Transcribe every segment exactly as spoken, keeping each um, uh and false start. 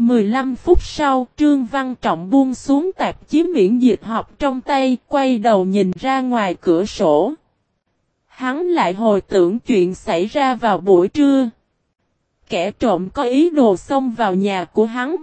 mười lăm phút sau, Trương Văn Trọng buông xuống tạp chí miễn dịch học trong tay, quay đầu nhìn ra ngoài cửa sổ. Hắn lại hồi tưởng chuyện xảy ra vào buổi trưa. Kẻ trộm có ý đồ xông vào nhà của hắn.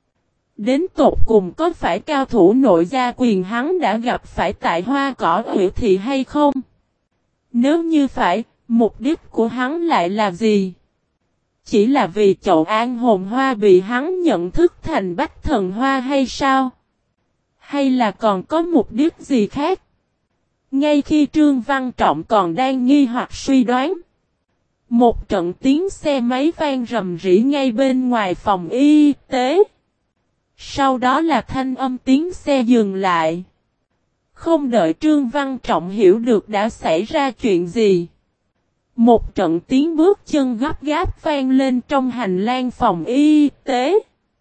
Đến tột cùng có phải cao thủ nội gia quyền hắn đã gặp phải tại Hoa Cỏ Ủy Thị hay không? Nếu như phải, mục đích của hắn lại là gì? Chỉ là vì chậu an hồn hoa bị hắn nhận thức thành bách thần hoa hay sao? Hay là còn có mục đích gì khác? Ngay khi Trương Văn Trọng còn đang nghi hoặc suy đoán, một trận tiếng xe máy vang rầm rĩ ngay bên ngoài phòng y tế. Sau đó là thanh âm tiếng xe dừng lại. Không đợi Trương Văn Trọng hiểu được đã xảy ra chuyện gì, một trận tiếng bước chân gấp gáp vang lên trong hành lang phòng y tế.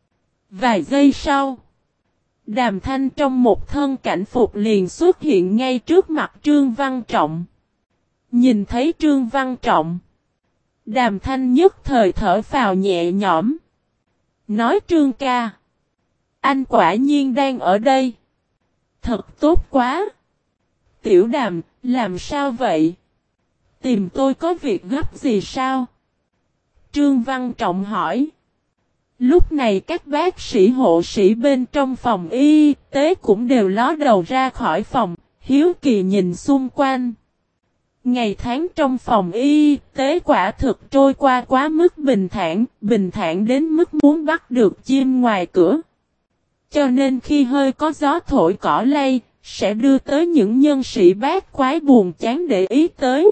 Vài giây sau, Đàm Thanh trong một thân cảnh phục liền xuất hiện ngay trước mặt Trương Văn Trọng. Nhìn thấy Trương Văn Trọng, Đàm Thanh nhất thời thở phào nhẹ nhõm. Nói: Trương ca, anh quả nhiên đang ở đây. Thật tốt quá. Tiểu Đàm, làm sao vậy? Tìm tôi có việc gấp gì sao? Trương Văn Trọng hỏi. Lúc này các bác sĩ hộ sĩ bên trong phòng y tế cũng đều ló đầu ra khỏi phòng, hiếu kỳ nhìn xung quanh. Ngày tháng trong phòng y tế quả thực trôi qua quá mức bình thản, bình thản đến mức muốn bắt được chim ngoài cửa. Cho nên khi hơi có gió thổi cỏ lay, sẽ đưa tới những nhân sĩ bát quái buồn chán để ý tới.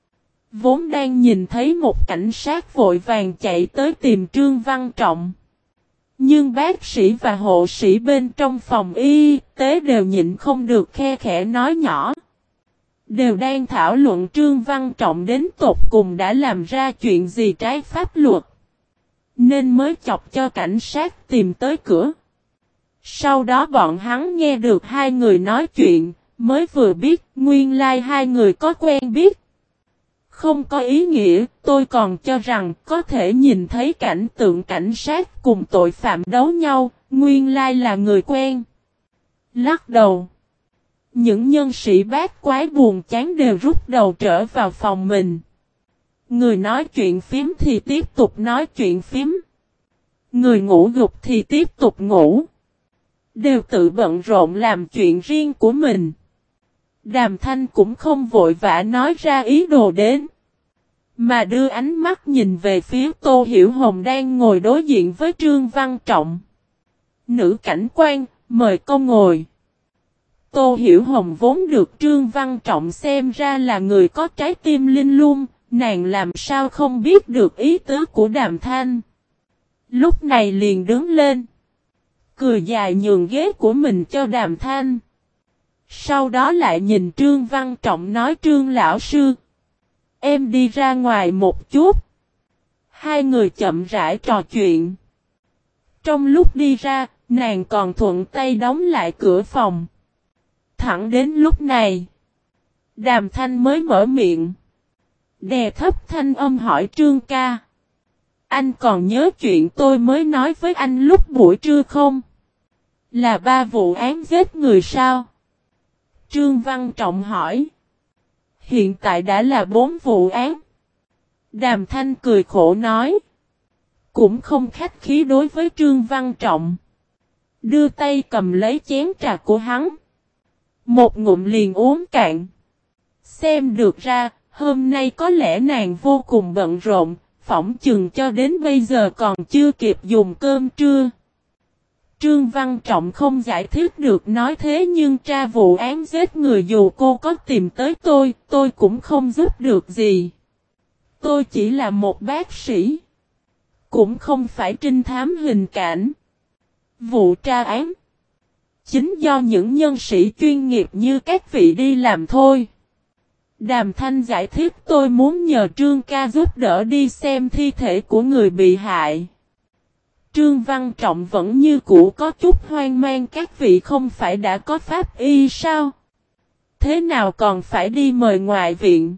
Vốn đang nhìn thấy một cảnh sát vội vàng chạy tới tìm Trương Văn Trọng. Nhưng bác sĩ và hộ sĩ bên trong phòng y tế đều nhịn không được khe khẽ nói nhỏ. Đều đang thảo luận Trương Văn Trọng đến tột cùng đã làm ra chuyện gì trái pháp luật. Nên mới chọc cho cảnh sát tìm tới cửa. Sau đó bọn hắn nghe được hai người nói chuyện, mới vừa biết nguyên lai hai người có quen biết. Không có ý nghĩa, tôi còn cho rằng có thể nhìn thấy cảnh tượng cảnh sát cùng tội phạm đấu nhau, nguyên lai là người quen. Lắc đầu. Những nhân sĩ bát quái buồn chán đều rút đầu trở vào phòng mình. Người nói chuyện phím thì tiếp tục nói chuyện phím. Người ngủ gục thì tiếp tục ngủ. Đều tự bận rộn làm chuyện riêng của mình. Đàm Thanh cũng không vội vã nói ra ý đồ đến. Mà đưa ánh mắt nhìn về phía Tô Hiểu Hồng đang ngồi đối diện với Trương Văn Trọng. Nữ cảnh quan, mời cô ngồi. Tô Hiểu Hồng vốn được Trương Văn Trọng xem ra là người có trái tim linh lung, nàng làm sao không biết được ý tứ của Đàm Thanh. Lúc này liền đứng lên. Cười dài nhường ghế của mình cho Đàm Thanh. Sau đó lại nhìn Trương Văn Trọng nói: Trương lão sư, em đi ra ngoài một chút. Hai người chậm rãi trò chuyện. Trong lúc đi ra, nàng còn thuận tay đóng lại cửa phòng. Thẳng đến lúc này, Đàm Thanh mới mở miệng. Đè thấp thanh âm hỏi: Trương ca, anh còn nhớ chuyện tôi mới nói với anh lúc buổi trưa không? Là ba vụ án giết người sao? Trương Văn Trọng hỏi. Hiện tại đã là bốn vụ án. Đàm Thanh cười khổ nói. Cũng không khách khí đối với Trương Văn Trọng. Đưa tay cầm lấy chén trà của hắn. Một ngụm liền uống cạn. Xem được ra, hôm nay có lẽ nàng vô cùng bận rộn, phỏng chừng cho đến bây giờ còn chưa kịp dùng cơm trưa. Trương Văn Trọng không giải thích được nói thế nhưng tra vụ án giết người dù cô có tìm tới tôi, tôi cũng không giúp được gì. Tôi chỉ là một bác sĩ. Cũng không phải trinh thám hình cảnh. Vụ tra án chính do những nhân sĩ chuyên nghiệp như các vị đi làm thôi. Đàm Thanh giải thích tôi muốn nhờ Trương ca giúp đỡ đi xem thi thể của người bị hại. Trương Văn Trọng vẫn như cũ có chút hoang mang, các vị không phải đã có pháp y sao? Thế nào còn phải đi mời ngoại viện?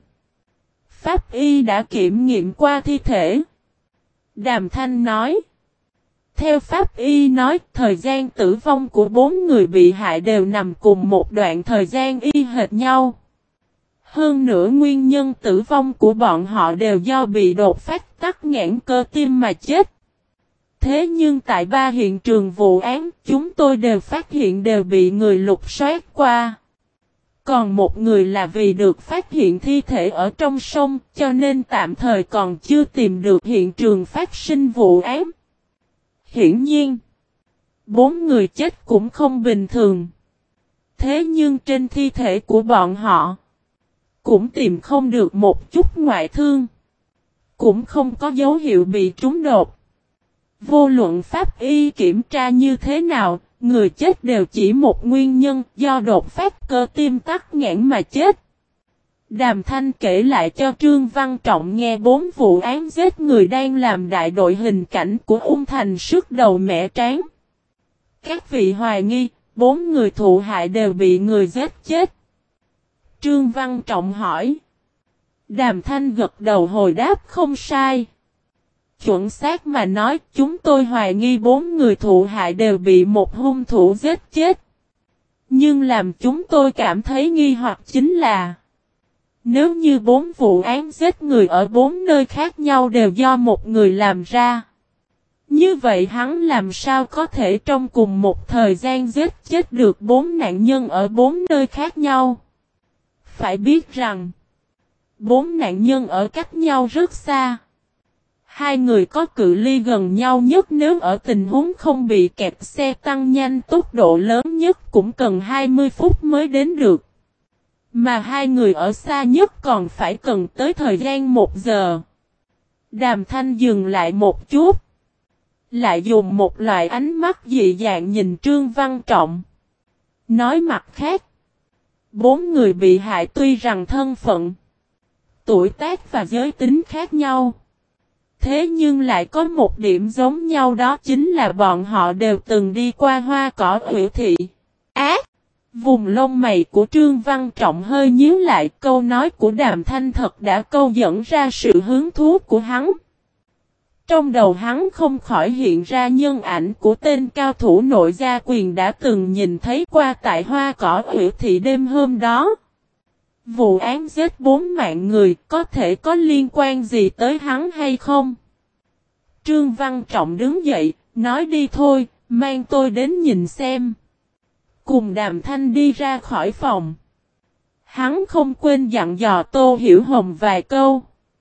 Pháp y đã kiểm nghiệm qua thi thể. Đàm Thanh nói. Theo pháp y nói, thời gian tử vong của bốn người bị hại đều nằm cùng một đoạn thời gian y hệt nhau. Hơn nữa nguyên nhân tử vong của bọn họ đều do bị đột phát tắc nghẽn cơ tim mà chết. Thế nhưng tại ba hiện trường vụ án, chúng tôi đều phát hiện đều bị người lục soát qua. Còn một người là vì được phát hiện thi thể ở trong sông, cho nên tạm thời còn chưa tìm được hiện trường phát sinh vụ án. Hiển nhiên, bốn người chết cũng không bình thường. Thế nhưng trên thi thể của bọn họ, cũng tìm không được một chút ngoại thương. Cũng không có dấu hiệu bị trúng đột. Vô luận pháp y kiểm tra như thế nào, người chết đều chỉ một nguyên nhân do đột phát cơ tim tắc nghẽn mà chết. Đàm Thanh kể lại cho Trương Văn Trọng nghe bốn vụ án giết người đang làm đại đội hình cảnh của Ung Thành sức đầu mẻ trán. Các vị hoài nghi, bốn người thụ hại đều bị người giết chết. Trương Văn Trọng hỏi. Đàm Thanh gật đầu hồi đáp không sai. Chuẩn xác mà nói, chúng tôi hoài nghi bốn người thụ hại đều bị một hung thủ giết chết. Nhưng làm chúng tôi cảm thấy nghi hoặc chính là, nếu như bốn vụ án giết người ở bốn nơi khác nhau đều do một người làm ra, như vậy hắn làm sao có thể trong cùng một thời gian giết chết được bốn nạn nhân ở bốn nơi khác nhau? Phải biết rằng, bốn nạn nhân ở cách nhau rất xa. Hai người có cự ly gần nhau nhất, nếu ở tình huống không bị kẹt xe tăng nhanh tốc độ lớn nhất cũng cần hai mươi phút mới đến được. Mà hai người ở xa nhất còn phải cần tới thời gian một giờ. Đàm Thanh dừng lại một chút. Lại dùng một loại ánh mắt dị dạng nhìn Trương Văn Trọng. Nói mặt khác, bốn người bị hại tuy rằng thân phận, tuổi tác và giới tính khác nhau. Thế nhưng lại có một điểm giống nhau, đó chính là bọn họ đều từng đi qua Hoa Cỏ Ủy Thị. Ác! Vùng lông mày của Trương Văn Trọng hơi nhíu lại, câu nói của Đàm Thanh thật đã câu dẫn ra sự hứng thú của hắn. Trong đầu hắn không khỏi hiện ra nhân ảnh của tên cao thủ nội gia quyền đã từng nhìn thấy qua tại Hoa Cỏ Ủy Thị đêm hôm đó. Vụ án giết bốn mạng người có thể có liên quan gì tới hắn hay không? Trương Văn Trọng đứng dậy, nói đi thôi, mang tôi đến nhìn xem. Cùng Đàm Thanh đi ra khỏi phòng. Hắn không quên dặn dò Tô Hiểu Hồng vài câu.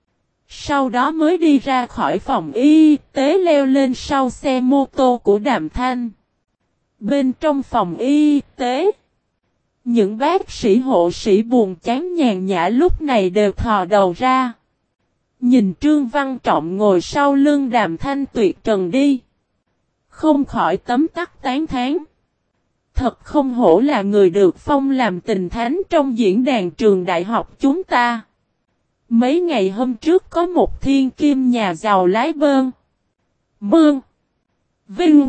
Sau đó mới đi ra khỏi phòng y tế, leo lên sau xe mô tô của Đàm Thanh. Bên trong phòng y tế, những bác sĩ hộ sĩ buồn chán nhàn nhã lúc này đều thò đầu ra. Nhìn Trương Văn Trọng ngồi sau lưng Đàm Thanh tuyệt trần đi. Không khỏi tấm tắc tán thán. Thật không hổ là người được phong làm tình thánh trong diễn đàn trường đại học chúng ta. Mấy ngày hôm trước có một thiên kim nhà giàu lái bơn, Mương, Vinh,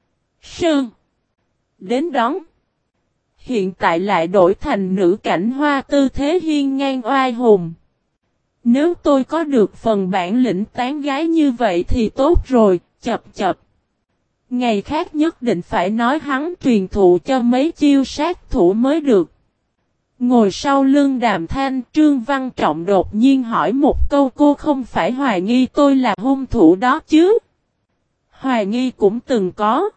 Sơn đến đón. Hiện tại lại đổi thành nữ cảnh hoa, tư thế hiên ngang oai hùng. Nếu tôi có được phần bản lĩnh tán gái như vậy thì tốt rồi, chập chập. Ngày khác nhất định phải nói hắn truyền thụ cho mấy chiêu sát thủ mới được. Ngồi sau lưng Đàm Thanh, Trương Văn Trọng đột nhiên hỏi một câu, cô không phải hoài nghi tôi là hung thủ đó chứ? Hoài nghi cũng từng có.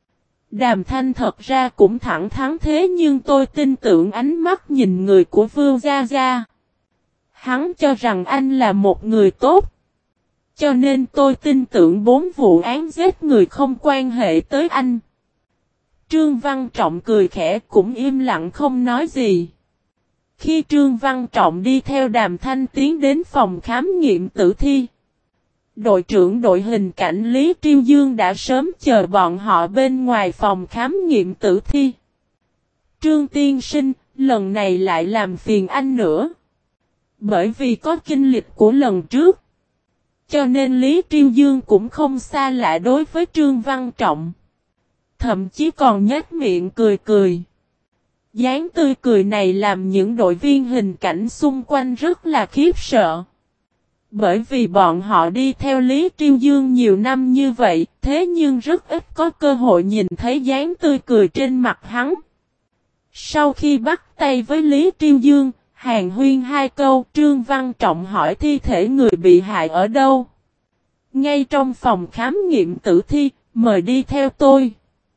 Đàm Thanh thật ra cũng thẳng thắn, thế nhưng tôi tin tưởng ánh mắt nhìn người của Vương Gia Gia. Hắn cho rằng anh là một người tốt. Cho nên tôi tin tưởng bốn vụ án giết người không quan hệ tới anh. Trương Văn Trọng cười khẽ, cũng im lặng không nói gì. Khi Trương Văn Trọng đi theo Đàm Thanh tiến đến phòng khám nghiệm tử thi, đội trưởng đội hình cảnh Lý Triêu Dương đã sớm chờ bọn họ bên ngoài phòng khám nghiệm tử thi. Trương tiên sinh, lần này lại làm phiền anh nữa. Bởi vì có kinh lịch của lần trước, cho nên Lý Triêu Dương cũng không xa lạ đối với Trương Văn Trọng. Thậm chí còn nhếch miệng cười cười. Dáng tươi cười này làm những đội viên hình cảnh xung quanh rất là khiếp sợ. Bởi vì bọn họ đi theo Lý Triêu Dương nhiều năm như vậy, thế nhưng rất ít có cơ hội nhìn thấy dáng tươi cười trên mặt hắn. Sau khi bắt tay với Lý Triêu Dương, hàn huyên hai câu, Trương Văn Trọng hỏi thi thể người bị hại ở đâu. Ngay trong phòng khám nghiệm tử thi, mời đi theo tôi.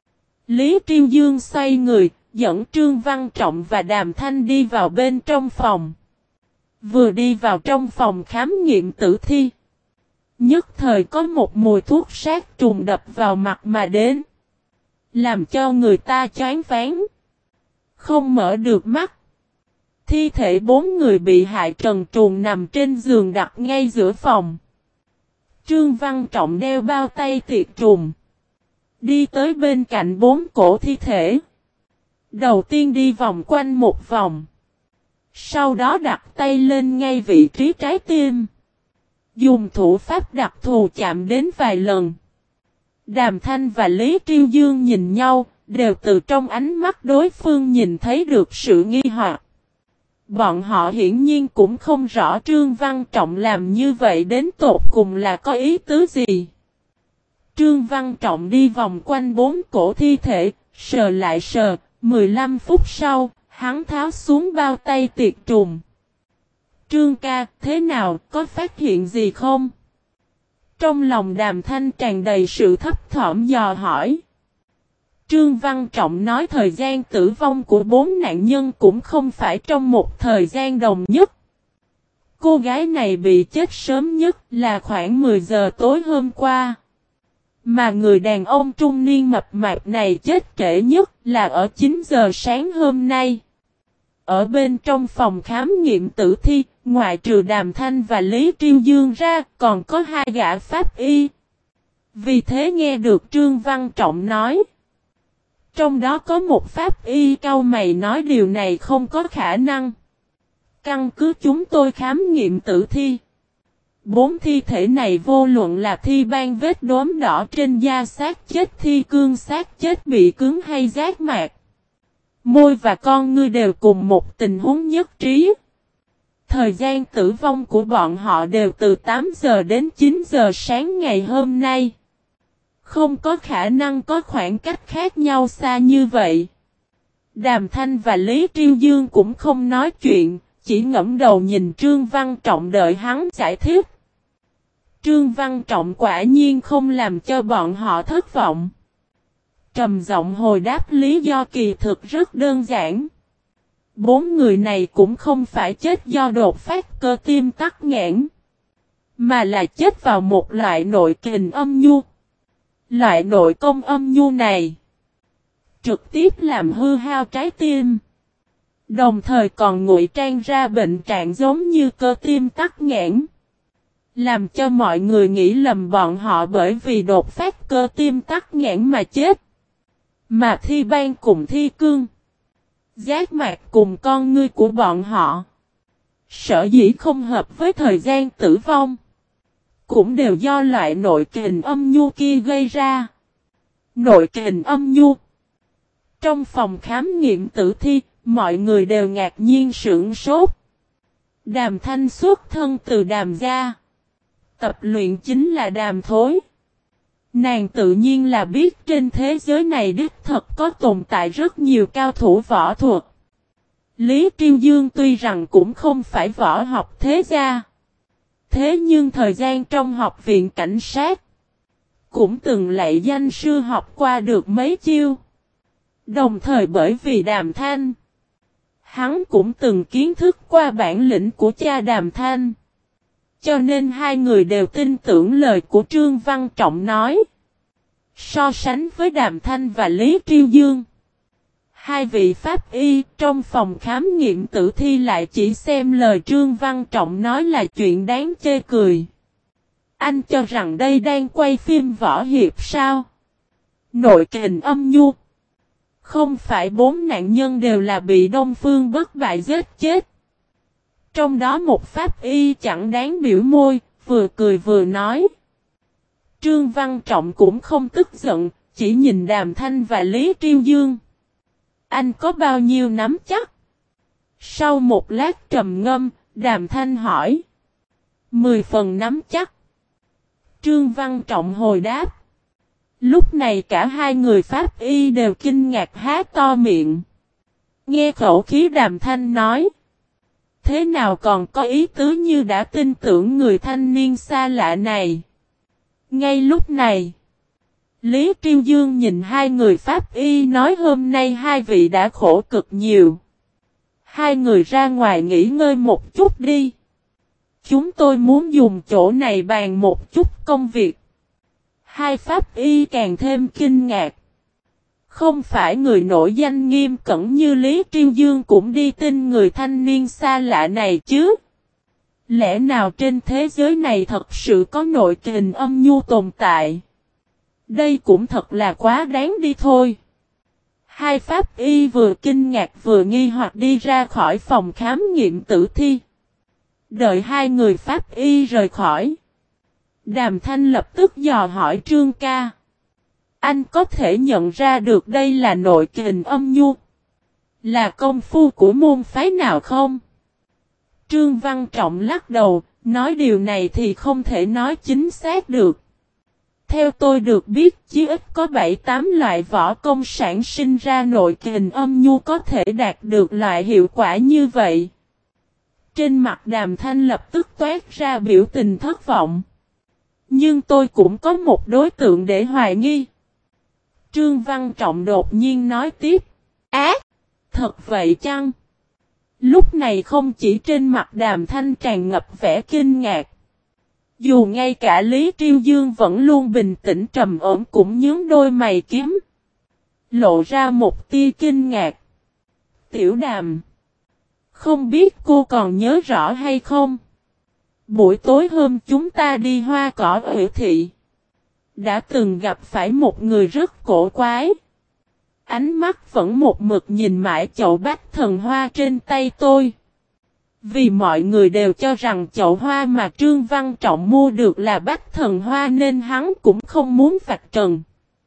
Lý Triêu Dương xoay người, dẫn Trương Văn Trọng và Đàm Thanh đi vào bên trong phòng. Vừa đi vào trong phòng khám nghiệm tử thi, nhất thời có một mùi thuốc sát trùng đập vào mặt mà đến, làm cho người ta choáng váng, không mở được mắt. Thi thể bốn người bị hại trần truồng nằm trên giường đặt ngay giữa phòng. Trương Văn Trọng đeo bao tay tiệt trùng, đi tới bên cạnh bốn cổ thi thể. Đầu tiên đi vòng quanh một vòng, sau đó đặt tay lên ngay vị trí trái tim, dùng thủ pháp đặc thù chạm đến vài lần. Đàm Thanh và Lý Triêu Dương nhìn nhau, đều từ trong ánh mắt đối phương nhìn thấy được sự nghi hoặc. Bọn họ hiển nhiên cũng không rõ Trương Văn Trọng làm như vậy đến tột cùng là có ý tứ gì. Trương Văn Trọng đi vòng quanh bốn cổ thi thể, sờ lại sờ, mười lăm phút sau, hắn tháo xuống bao tay tiệt trùng. Trương ca, thế nào, có phát hiện gì không? Trong lòng Đàm Thanh tràn đầy sự thấp thỏm dò hỏi. Trương Văn Trọng nói thời gian tử vong của bốn nạn nhân cũng không phải trong một thời gian đồng nhất. Cô gái này bị chết sớm nhất là khoảng mười giờ tối hôm qua. Mà người đàn ông trung niên mập mạp này chết trễ nhất là ở chín giờ sáng hôm nay. Ở bên trong phòng khám nghiệm tử thi, ngoại trừ Đàm Thanh và Lý Triêu Dương ra, còn có hai gã pháp y. Vì thế nghe được Trương Văn Trọng nói. Trong đó có một pháp y cau mày nói điều này không có khả năng. Căn cứ chúng tôi khám nghiệm tử thi, bốn thi thể này vô luận là thi ban vết đốm đỏ trên da xác chết, thi cương xác chết bị cứng hay giác mạc, môi và con ngươi đều cùng một tình huống nhất trí. Thời gian tử vong của bọn họ đều từ tám giờ đến chín giờ sáng ngày hôm nay. Không có khả năng có khoảng cách khác nhau xa như vậy. Đàm Thanh và Lý Triêu Dương cũng không nói chuyện, chỉ ngẫm đầu nhìn Trương Văn Trọng đợi hắn giải thích. Trương Văn Trọng quả nhiên không làm cho bọn họ thất vọng. Trầm giọng hồi đáp lý do kỳ thực rất đơn giản. Bốn người này cũng không phải chết do đột phát cơ tim tắc nghẽn, mà là chết vào một loại nội kình âm nhu. Loại nội công âm nhu này trực tiếp làm hư hao trái tim, đồng thời còn ngụy trang ra bệnh trạng giống như cơ tim tắc nghẽn, làm cho mọi người nghĩ lầm bọn họ bởi vì đột phát cơ tim tắc nghẽn mà chết. Mà thi ban cùng thi cương, giác mạc cùng con ngươi của bọn họ, sở dĩ không hợp với thời gian tử vong, cũng đều do loại nội kình âm nhu kia gây ra. Nội kình âm nhu. Trong phòng khám nghiệm tử thi, mọi người đều ngạc nhiên sửng sốt. Đàm Thanh xuất thân từ Đàm gia, tập luyện chính là Đàm Thối. Nàng tự nhiên là biết trên thế giới này đích thật có tồn tại rất nhiều cao thủ võ thuật. Lý Triêu Dương tuy rằng cũng không phải võ học thế gia, thế nhưng thời gian trong học viện cảnh sát, cũng từng lạy danh sư học qua được mấy chiêu. Đồng thời bởi vì Đàm Thanh, hắn cũng từng kiến thức qua bản lĩnh của cha Đàm Thanh. Cho nên hai người đều tin tưởng lời của Trương Văn Trọng nói. So sánh với Đàm Thanh và Lý Triêu Dương, hai vị pháp y trong phòng khám nghiệm tử thi lại chỉ xem lời Trương Văn Trọng nói là chuyện đáng chê cười. Anh cho rằng đây đang quay phim võ hiệp sao? Nội kình âm nhu. Không phải bốn nạn nhân đều là bị Đông Phương Bất Bại giết chết. Trong đó một pháp y chẳng đáng biểu môi, vừa cười vừa nói. Trương Văn Trọng cũng không tức giận, chỉ nhìn Đàm Thanh và Lý Triêu Dương. Anh có bao nhiêu nắm chắc? Sau một lát trầm ngâm, Đàm Thanh hỏi. Mười phần nắm chắc. Trương Văn Trọng hồi đáp. Lúc này cả hai người pháp y đều kinh ngạc há to miệng. Nghe khẩu khí Đàm Thanh nói. Thế nào còn có ý tứ như đã tin tưởng người thanh niên xa lạ này. Ngay lúc này. Lý Triêu Dương nhìn hai người pháp y nói hôm nay hai vị đã khổ cực nhiều. Hai người ra ngoài nghỉ ngơi một chút đi. Chúng tôi muốn dùng chỗ này bàn một chút công việc. Hai pháp y càng thêm kinh ngạc. Không phải người nổi danh nghiêm cẩn như Lý Triêu Dương cũng đi tin người thanh niên xa lạ này chứ. Lẽ nào trên thế giới này thật sự có nội kình âm nhu tồn tại? Đây cũng thật là quá đáng đi thôi. Hai pháp y vừa kinh ngạc vừa nghi hoặc đi ra khỏi phòng khám nghiệm tử thi. Đợi hai người pháp y rời khỏi. Đàm Thanh lập tức dò hỏi Trương ca. Anh có thể nhận ra được đây là nội kình âm nhu? Là công phu của môn phái nào không? Trương Văn Trọng lắc đầu, nói điều này thì không thể nói chính xác được. Theo tôi được biết chí ít có bảy tám loại võ công sản sinh ra nội kình âm nhu có thể đạt được loại hiệu quả như vậy. Trên mặt Đàm Thanh lập tức toát ra biểu tình thất vọng. Nhưng tôi cũng có một đối tượng để hoài nghi. Trương Văn Trọng đột nhiên nói tiếp. Á, thật vậy chăng? Lúc này không chỉ trên mặt Đàm Thanh tràn ngập vẻ kinh ngạc. Dù ngay cả Lý Triêu Dương vẫn luôn bình tĩnh trầm ổn cũng nhướng đôi mày kiếm. Lộ ra một tia kinh ngạc. Tiểu Đàm. Không biết cô còn nhớ rõ hay không? Buổi tối hôm chúng ta đi hoa cỏ Ủy Thị. Đã từng gặp phải một người rất cổ quái. Ánh mắt vẫn một mực nhìn mãi chậu bách thần hoa trên tay tôi. Vì mọi người đều cho rằng chậu hoa mà Trương Văn Trọng mua được là bách thần hoa nên hắn cũng không muốn vạch trần.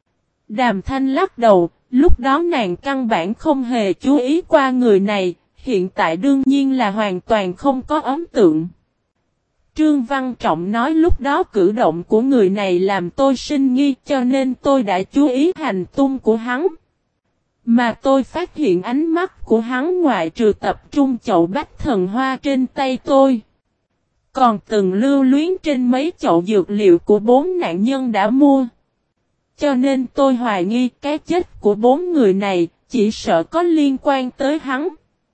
Đàm Thanh lắc đầu, lúc đó nàng căn bản không hề chú ý qua người này, hiện tại đương nhiên là hoàn toàn không có ấn tượng. Trương Văn Trọng nói lúc đó cử động của người này làm tôi sinh nghi cho nên tôi đã chú ý hành tung của hắn. Mà tôi phát hiện ánh mắt của hắn ngoại trừ tập trung chậu bách thần hoa trên tay tôi. Còn từng lưu luyến trên mấy chậu dược liệu của bốn nạn nhân đã mua. Cho nên tôi hoài nghi cái chết của bốn người này chỉ sợ có liên quan tới hắn.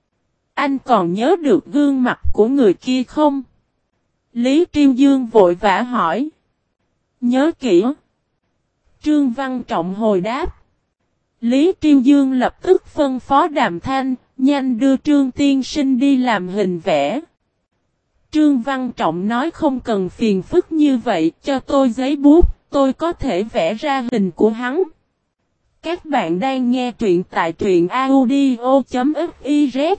Anh còn nhớ được gương mặt của người kia không? Lý Triêu Dương vội vã hỏi. Nhớ kỹ. Trương Văn Trọng hồi đáp. Lý Triêu Dương lập tức phân phó Đàm Thanh, nhanh đưa Trương Tiên Sinh đi làm hình vẽ. Trương Văn Trọng nói không cần phiền phức như vậy, cho tôi giấy bút, tôi có thể vẽ ra hình của hắn. Các bạn đang nghe truyện tại truyện audio chấm fiz.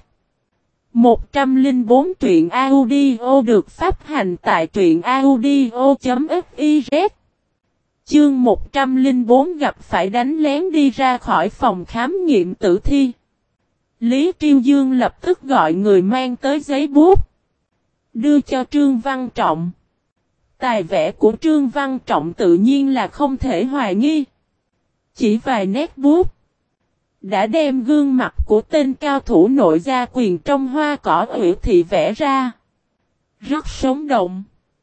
một trăm lẻ bốn truyện audio được phát hành tại truyện audio chấm fiz. Chương một trăm lẻ bốn gặp phải đánh lén đi ra khỏi phòng khám nghiệm tử thi. Lý Triêu Dương lập tức gọi người mang tới giấy bút. Đưa cho Trương Văn Trọng. Tài vẽ của Trương Văn Trọng tự nhiên là không thể hoài nghi. Chỉ vài nét bút. Đã đem gương mặt của tên cao thủ nội gia quyền trong hoa cỏ Ủy Thị vẽ ra. Rất sống động.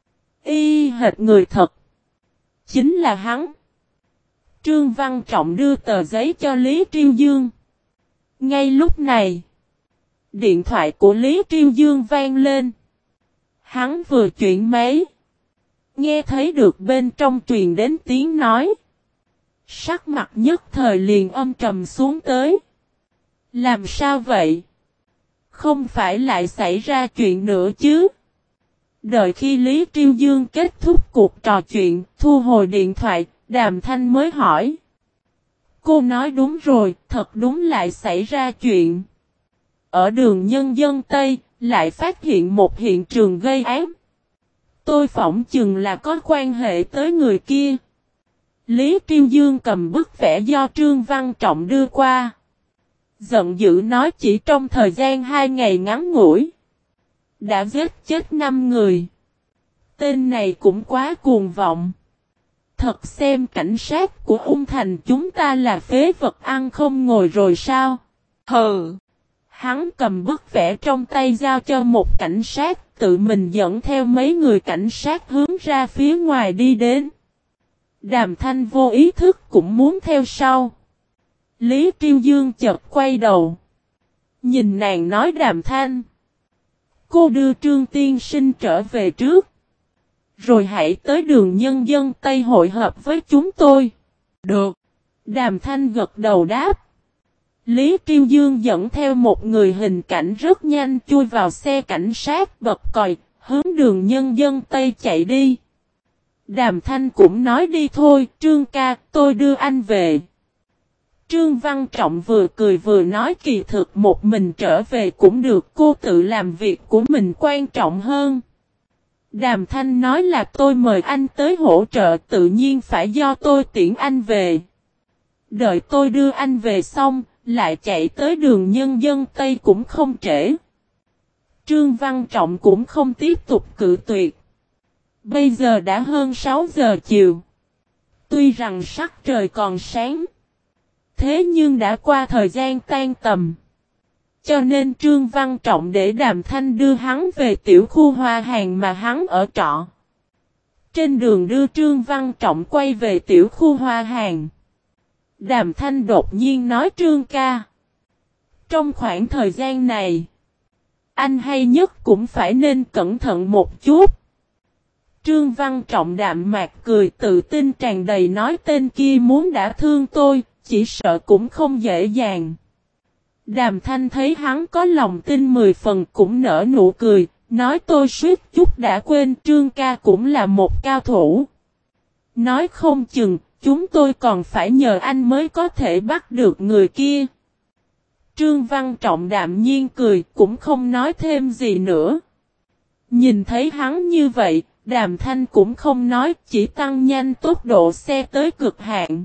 Y hệt người thật. Chính là hắn. Trương Văn Trọng đưa tờ giấy cho Lý Triêu Dương. Ngay lúc này, điện thoại của Lý Triêu Dương vang lên. Hắn vừa chuyển máy. Nghe thấy được bên trong truyền đến tiếng nói. Sắc mặt nhất thời liền âm trầm xuống tới. Làm sao vậy? Không phải lại xảy ra chuyện nữa chứ? Đợi khi Lý Triêu Dương kết thúc cuộc trò chuyện, thu hồi điện thoại, Đàm Thanh mới hỏi. Cô nói đúng rồi, thật đúng lại xảy ra chuyện. Ở đường Nhân Dân Tây, lại phát hiện một hiện trường gây án. Tôi phỏng chừng là có quan hệ tới người kia. Lý Triêu Dương cầm bức vẽ do Trương Văn Trọng đưa qua. Giận dữ nói chỉ trong thời gian hai ngày ngắn ngủi. Đã giết chết năm người. Tên này cũng quá cuồng vọng. Thật xem cảnh sát của Ung Thành chúng ta là phế vật ăn không ngồi rồi sao? Hừ! Hắn cầm bức vẽ trong tay giao cho một cảnh sát, tự mình dẫn theo mấy người cảnh sát hướng ra phía ngoài đi đến. Đàm Thanh vô ý thức cũng muốn theo sau. Lý Triêu Dương chợt quay đầu. Nhìn nàng nói Đàm Thanh. Cô đưa Trương Tiên Sinh trở về trước. Rồi hãy tới đường nhân dân Tây hội hợp với chúng tôi. Được. Đàm Thanh gật đầu đáp. Lý Triêu Dương dẫn theo một người hình cảnh rất nhanh chui vào xe cảnh sát bật còi, hướng đường nhân dân Tây chạy đi. Đàm Thanh cũng nói đi thôi, Trương ca, tôi đưa anh về. Trương Văn Trọng vừa cười vừa nói kỳ thực một mình trở về cũng được, cô tự làm việc của mình quan trọng hơn. Đàm Thanh nói là tôi mời anh tới hỗ trợ tự nhiên phải do tôi tiễn anh về. Đợi tôi đưa anh về xong, lại chạy tới đường nhân dân Tây cũng không trễ. Trương Văn Trọng cũng không tiếp tục cự tuyệt. Bây giờ đã hơn sáu giờ chiều. Tuy rằng sắc trời còn sáng. Thế nhưng đã qua thời gian tan tầm. Cho nên Trương Văn Trọng để Đàm Thanh đưa hắn về tiểu khu hoa hàng mà hắn ở trọ. Trên đường đưa Trương Văn Trọng quay về tiểu khu hoa hàng. Đàm Thanh đột nhiên nói Trương ca. Trong khoảng thời gian này, anh hay nhất cũng phải nên cẩn thận một chút. Trương Văn Trọng đạm mạc cười tự tin tràn đầy nói tên kia muốn đã thương tôi, chỉ sợ cũng không dễ dàng. Đàm Thanh thấy hắn có lòng tin mười phần cũng nở nụ cười, nói tôi suýt chút đã quên Trương ca cũng là một cao thủ. Nói không chừng, chúng tôi còn phải nhờ anh mới có thể bắt được người kia. Trương Văn Trọng đạm nhiên cười, cũng không nói thêm gì nữa. Nhìn thấy hắn như vậy, Đàm Thanh cũng không nói, chỉ tăng nhanh tốc độ xe tới cực hạn.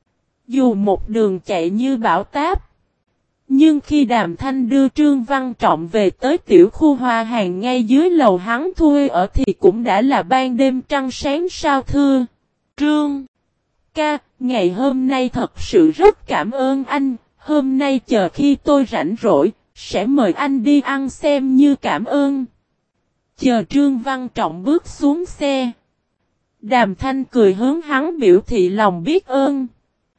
Dù một đường chạy như bão táp. Nhưng khi Đàm Thanh đưa Trương Văn Trọng về tới tiểu khu hoa hàng ngay dưới lầu hắn thuê ở thì cũng đã là ban đêm trăng sáng sao thưa. Trương ca, ngày hôm nay thật sự rất cảm ơn anh, hôm nay chờ khi tôi rảnh rỗi, sẽ mời anh đi ăn xem như cảm ơn. Chờ Trương Văn Trọng bước xuống xe. Đàm Thanh cười hướng hắn biểu thị lòng biết ơn.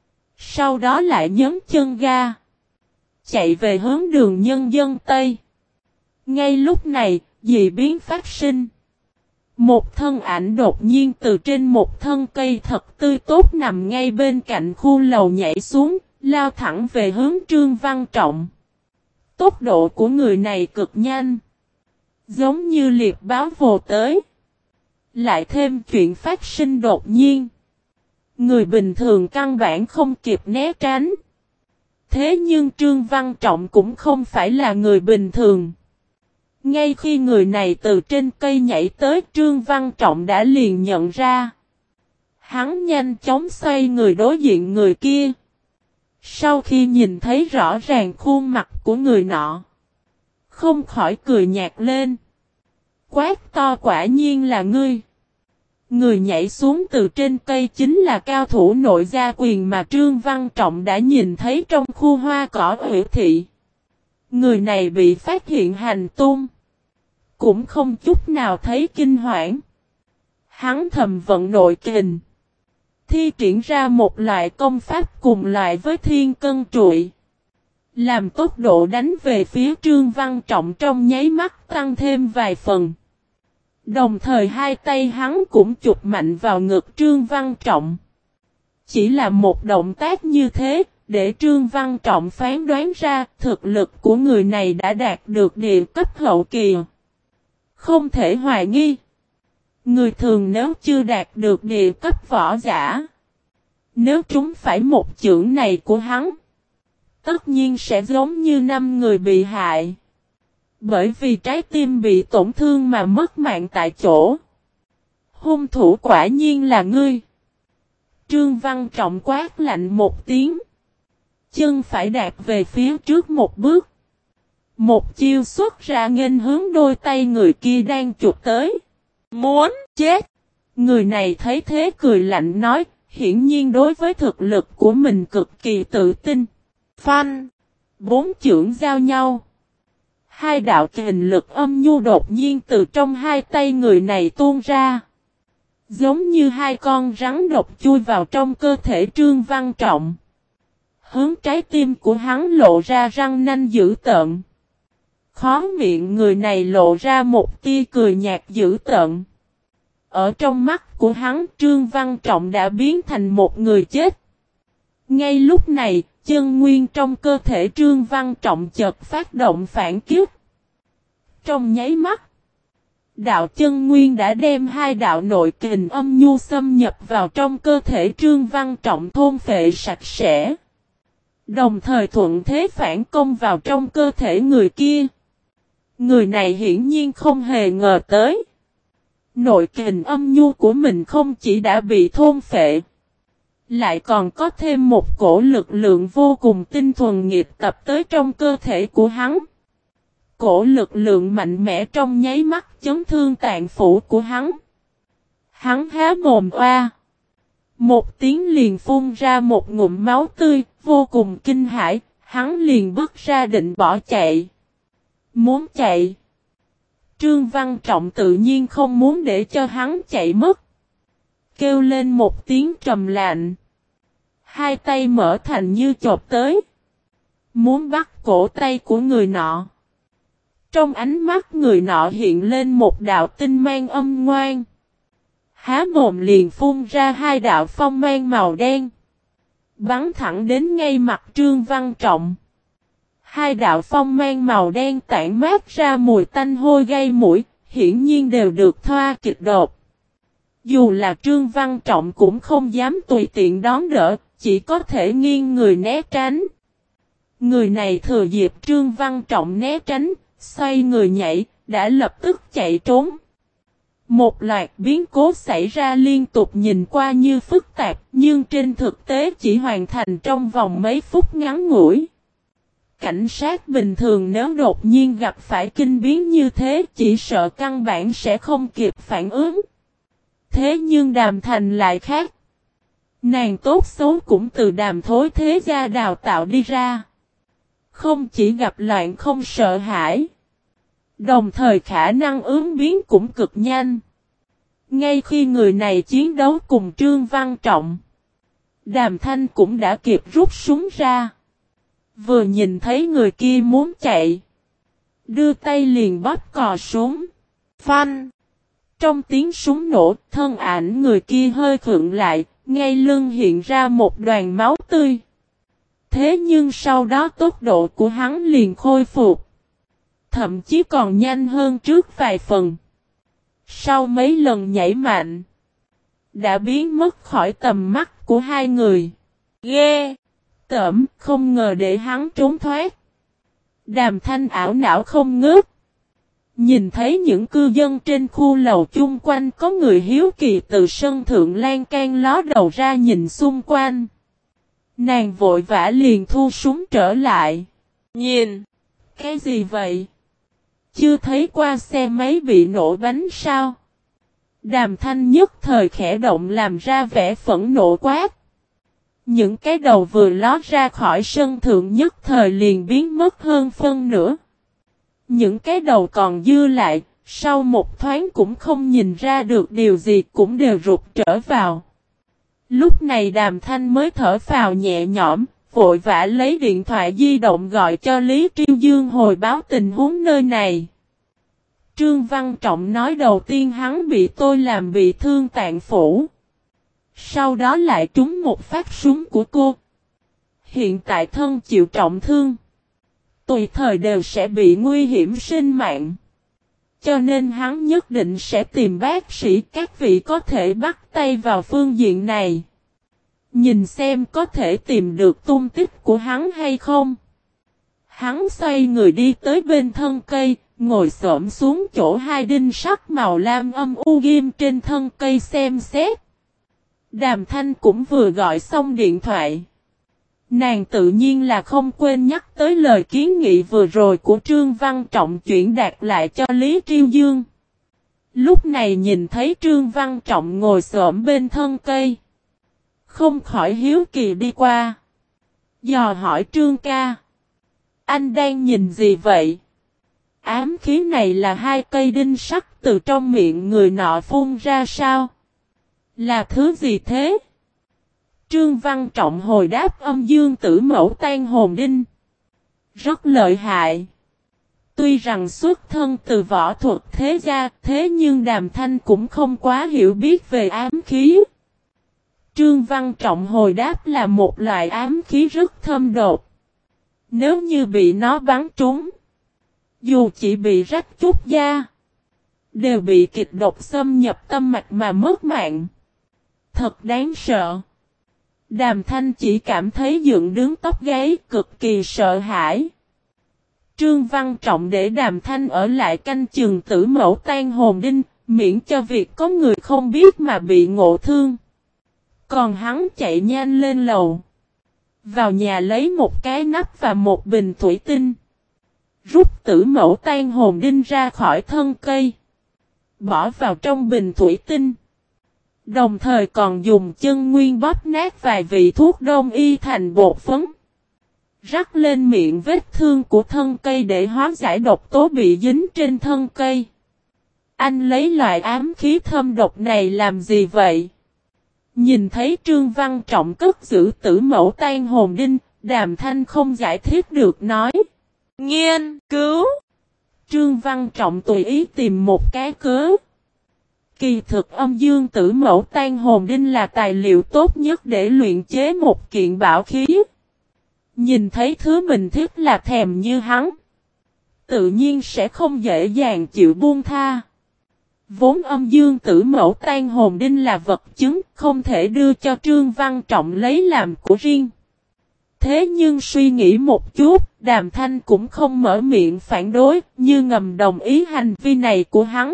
Sau đó lại nhấn chân ga. Chạy về hướng đường nhân dân Tây. Ngay lúc này, dị biến phát sinh. Một thân ảnh đột nhiên từ trên một thân cây thật tươi tốt nằm ngay bên cạnh khu lầu nhảy xuống, lao thẳng về hướng Trương Văn Trọng. Tốc độ của người này cực nhanh. Giống như liệp báo vồ tới. Lại thêm chuyện phát sinh đột nhiên. Người bình thường căn bản không kịp né tránh. Thế nhưng Trương Văn Trọng cũng không phải là người bình thường. Ngay khi người này từ trên cây nhảy tới Trương Văn Trọng đã liền nhận ra. Hắn nhanh chóng xoay người đối diện người kia. Sau khi nhìn thấy rõ ràng khuôn mặt của người nọ. Không khỏi cười nhạt lên. Quát to quả nhiên là ngươi. Người nhảy xuống từ trên cây chính là cao thủ nội gia quyền mà Trương Văn Trọng đã nhìn thấy trong khu hoa cỏ Ủy thị. Người này bị phát hiện hành tung. Cũng không chút nào thấy kinh hoảng. Hắn thầm vận nội kình. Thi triển ra một loại công pháp cùng loại với thiên cân trụi. Làm tốc độ đánh về phía Trương Văn Trọng trong nháy mắt tăng thêm vài phần. Đồng thời hai tay hắn cũng chụp mạnh vào ngực Trương Văn Trọng. Chỉ là một động tác như thế, để Trương Văn Trọng phán đoán ra thực lực của người này đã đạt được địa cấp hậu kỳ. Không thể hoài nghi. Người thường nếu chưa đạt được địa cấp võ giả. Nếu trúng phải một chưởng này của hắn. Tất nhiên sẽ giống như năm người bị hại. Bởi vì trái tim bị tổn thương mà mất mạng tại chỗ. Hung thủ quả nhiên là ngươi. Trương Văn Trọng quát lạnh một tiếng. Chân phải đạp về phía trước một bước. Một chiêu xuất ra nghênh hướng đôi tay người kia đang chụp tới. Muốn chết. Người này thấy thế cười lạnh nói, hiển nhiên đối với thực lực của mình cực kỳ tự tin. Phanh. Bốn chưởng giao nhau. Hai đạo kình lực âm nhu đột nhiên từ trong hai tay người này tuôn ra. Giống như hai con rắn độc chui vào trong cơ thể Trương Văn Trọng. Hướng trái tim của hắn lộ ra răng nanh dữ tợn. Khóe miệng người này lộ ra một tia cười nhạt dữ tợn. Ở trong mắt của hắn, Trương Văn Trọng đã biến thành một người chết. Ngay lúc này, chân nguyên trong cơ thể Trương Văn Trọng chợt phát động phản kiếp. Trong nháy mắt, đạo chân nguyên đã đem hai đạo nội kình âm nhu xâm nhập vào trong cơ thể Trương Văn Trọng thôn phệ sạch sẽ. Đồng thời thuận thế phản công vào trong cơ thể người kia. Người này hiển nhiên không hề ngờ tới. Nội kình âm nhu của mình không chỉ đã bị thôn phệ, lại còn có thêm một cổ lực lượng vô cùng tinh thuần nghiệp tập tới trong cơ thể của hắn. Cổ lực lượng mạnh mẽ trong nháy mắt chấn thương tạng phủ của hắn. Hắn há mồm oa. Một tiếng liền phun ra một ngụm máu tươi, vô cùng kinh hãi, hắn liền bước ra định bỏ chạy. Muốn chạy. Trương Văn Trọng tự nhiên không muốn để cho hắn chạy mất. Kêu lên một tiếng trầm lạnh. Hai tay mở thành như chộp tới. Muốn bắt cổ tay của người nọ. Trong ánh mắt người nọ hiện lên một đạo tinh mang âm ngoan. Há mồm liền phun ra hai đạo phong mang màu đen. Bắn thẳng đến ngay mặt Trương Văn Trọng. Hai đạo phong mang màu đen tản mát ra mùi tanh hôi gây mũi, hiển nhiên đều được thoa kịch độc. Dù là Trương Văn Trọng cũng không dám tùy tiện đón đỡ, chỉ có thể nghiêng người né tránh. Người này thừa dịp Trương Văn Trọng né tránh, xoay người nhảy, đã lập tức chạy trốn. Một loạt biến cố xảy ra liên tục nhìn qua như phức tạp, nhưng trên thực tế chỉ hoàn thành trong vòng mấy phút ngắn ngủi. Cảnh sát bình thường nếu đột nhiên gặp phải kinh biến như thế chỉ sợ căn bản sẽ không kịp phản ứng. Thế nhưng Đàm Thành lại khác. Nàng tốt xấu cũng từ Đàm Thối thế gia đào tạo đi ra. Không chỉ gặp loạn không sợ hãi. Đồng thời khả năng ứng biến cũng cực nhanh. Ngay khi người này chiến đấu cùng Trương Văn Trọng, Đàm Thanh cũng đã kịp rút súng ra. Vừa nhìn thấy người kia muốn chạy, đưa tay liền bóp cò súng. Phanh! Trong tiếng súng nổ, thân ảnh người kia hơi khựng lại, ngay lưng hiện ra một đoàn máu tươi. Thế nhưng sau đó tốc độ của hắn liền khôi phục. Thậm chí còn nhanh hơn trước vài phần. Sau mấy lần nhảy mạnh, đã biến mất khỏi tầm mắt của hai người. Ghê! Tởm, không ngờ để hắn trốn thoát. Đàm Thanh ảo não không ngớt. Nhìn thấy những cư dân trên khu lầu chung quanh có người hiếu kỳ từ sân thượng lan can ló đầu ra nhìn xung quanh. Nàng vội vã liền thu súng trở lại. Nhìn! Cái gì vậy? Chưa thấy qua xe máy bị nổ bánh sao? Đàm Thanh nhất thời khẽ động làm ra vẻ phẫn nộ quát. Những cái đầu vừa lót ra khỏi sân thượng nhất thời liền biến mất hơn phân nửa. Những cái đầu còn dư lại, sau một thoáng cũng không nhìn ra được điều gì cũng đều rụt trở vào. Lúc này Đàm Thanh mới thở phào nhẹ nhõm, vội vã lấy điện thoại di động gọi cho Lý Triêu Dương hồi báo tình huống nơi này. Trương Văn Trọng nói đầu tiên hắn bị tôi làm bị thương tạng phủ. Sau đó lại trúng một phát súng của cô. Hiện tại thân chịu trọng thương. Tùy thời đều sẽ bị nguy hiểm sinh mạng. Cho nên hắn nhất định sẽ tìm bác sĩ các vị có thể bắt tay vào phương diện này. Nhìn xem có thể tìm được tung tích của hắn hay không. Hắn xoay người đi tới bên thân cây, ngồi xổm xuống chỗ hai đinh sắt màu lam âm u ghim trên thân cây xem xét. Đàm Thanh cũng vừa gọi xong điện thoại. Nàng tự nhiên là không quên nhắc tới lời kiến nghị vừa rồi của Trương Văn Trọng chuyển đạt lại cho Lý Triêu Dương. Lúc này nhìn thấy Trương Văn Trọng ngồi xổm bên thân cây. Không khỏi hiếu kỳ đi qua. Dò hỏi Trương ca. Anh đang nhìn gì vậy? Ám khí này là hai cây đinh sắt từ trong miệng người nọ phun ra sao? Là thứ gì thế? Trương Văn Trọng hồi đáp âm dương tử mẫu tan hồn đinh. Rất lợi hại. Tuy rằng xuất thân từ võ thuật thế gia, thế nhưng Đàm Thanh cũng không quá hiểu biết về ám khí. Trương Văn Trọng hồi đáp là một loại ám khí rất thâm độc. Nếu như bị nó bắn trúng, dù chỉ bị rách chút da, đều bị kịch độc xâm nhập tâm mạch mà mất mạng. Thật đáng sợ. Đàm Thanh chỉ cảm thấy dựng đứng tóc gáy, cực kỳ sợ hãi. Trương Văn Trọng để Đàm Thanh ở lại canh chừng tử mẫu tan hồn đinh, miễn cho việc có người không biết mà bị ngộ thương. Còn hắn chạy nhanh lên lầu. Vào nhà lấy một cái nắp và một bình thủy tinh. Rút tử mẫu tan hồn đinh ra khỏi thân cây. Bỏ vào trong bình thủy tinh. Đồng thời còn dùng chân nguyên bóp nát vài vị thuốc đông y thành bột phấn. Rắc lên miệng vết thương của thân cây để hóa giải độc tố bị dính trên thân cây. Anh lấy loại ám khí thâm độc này làm gì vậy? Nhìn thấy Trương Văn Trọng cất giữ tử mẫu tan hồn đinh, Đàm Thanh không giải thích được nói. Nghiên cứu! Trương Văn Trọng tùy ý tìm một cái cớ. Kỳ thực âm dương tử mẫu tan hồn đinh là tài liệu tốt nhất để luyện chế một kiện bảo khí. Nhìn thấy thứ mình thích là thèm như hắn. Tự nhiên sẽ không dễ dàng chịu buông tha. Vốn âm dương tử mẫu tan hồn đinh là vật chứng không thể đưa cho Trương Văn Trọng lấy làm của riêng. Thế nhưng suy nghĩ một chút, Đàm Thanh cũng không mở miệng phản đối, như ngầm đồng ý hành vi này của hắn.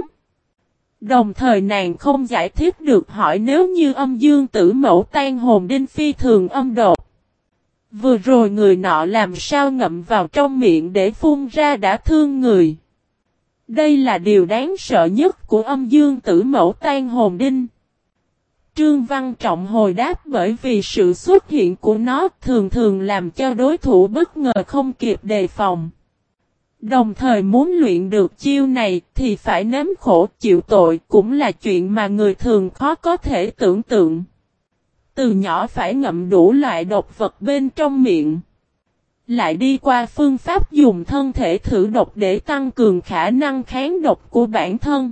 Đồng thời nàng không giải thích được hỏi nếu như âm dương tử mẫu tan hồn đinh phi thường âm độc. Vừa rồi người nọ làm sao ngậm vào trong miệng để phun ra đã thương người. Đây là điều đáng sợ nhất của âm dương tử mẫu tan hồn đinh. Trương Văn Trọng hồi đáp bởi vì sự xuất hiện của nó thường thường làm cho đối thủ bất ngờ không kịp đề phòng. Đồng thời muốn luyện được chiêu này thì phải nếm khổ chịu tội cũng là chuyện mà người thường khó có thể tưởng tượng. Từ nhỏ phải ngậm đủ loại độc vật bên trong miệng. Lại đi qua phương pháp dùng thân thể thử độc để tăng cường khả năng kháng độc của bản thân.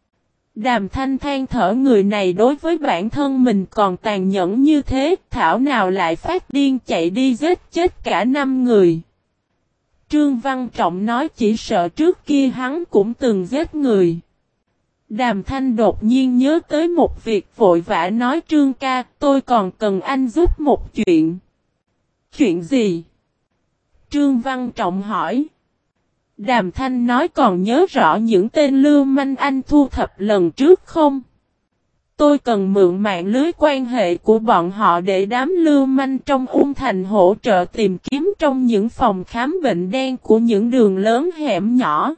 Đàm Thanh than thở người này đối với bản thân mình còn tàn nhẫn như thế, thảo nào lại phát điên chạy đi giết chết cả năm người. Trương Văn Trọng nói chỉ sợ trước kia hắn cũng từng giết người. Đàm Thanh đột nhiên nhớ tới một việc vội vã nói Trương ca, tôi còn cần anh giúp một chuyện. Chuyện gì? Trương Văn Trọng hỏi. Đàm Thanh nói còn nhớ rõ những tên lưu manh anh thu thập lần trước không? Tôi cần mượn mạng lưới quan hệ của bọn họ để đám lưu manh trong Ung Thành hỗ trợ tìm kiếm trong những phòng khám bệnh đen của những đường lớn hẻm nhỏ.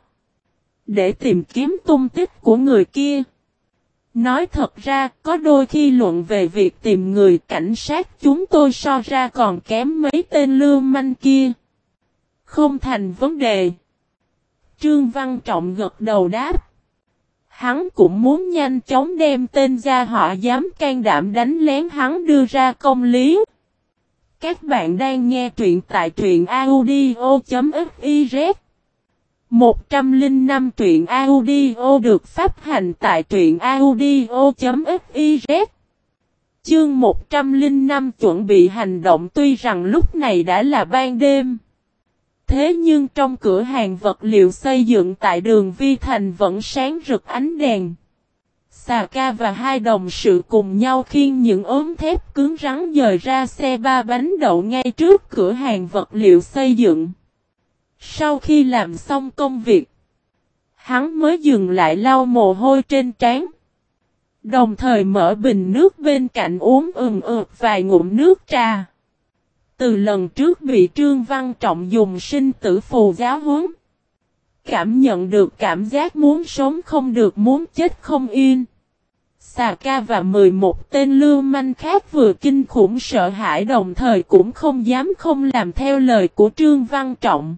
Để tìm kiếm tung tích của người kia. Nói thật ra, có đôi khi luận về việc tìm người cảnh sát chúng tôi so ra còn kém mấy tên lưu manh kia. Không thành vấn đề. Trương Văn Trọng gật đầu đáp. Hắn cũng muốn nhanh chóng đem tên gia họ dám can đảm đánh lén hắn đưa ra công lý. Các bạn đang nghe truyện tại truyện audio.fiz. một trăm lẻ năm truyện audio được phát hành tại truyện audio.fiz. Chương một trăm lẻ năm chuẩn bị hành động tuy rằng lúc này đã là ban đêm. Thế nhưng trong cửa hàng vật liệu xây dựng tại đường Vi Thành vẫn sáng rực ánh đèn. Xà Ca và hai đồng sự cùng nhau khiêng những ốm thép cứng rắn dời ra xe ba bánh đậu ngay trước cửa hàng vật liệu xây dựng. Sau khi làm xong công việc, hắn mới dừng lại lau mồ hôi trên trán. Đồng thời mở bình nước bên cạnh uống ừng ực vài ngụm nước trà. Từ lần trước bị Trương Văn Trọng dùng sinh tử phù giáo huấn, cảm nhận được cảm giác muốn sống không được muốn chết không yên. Xà Ca và mười một tên lưu manh khác vừa kinh khủng sợ hãi đồng thời cũng không dám không làm theo lời của Trương Văn Trọng.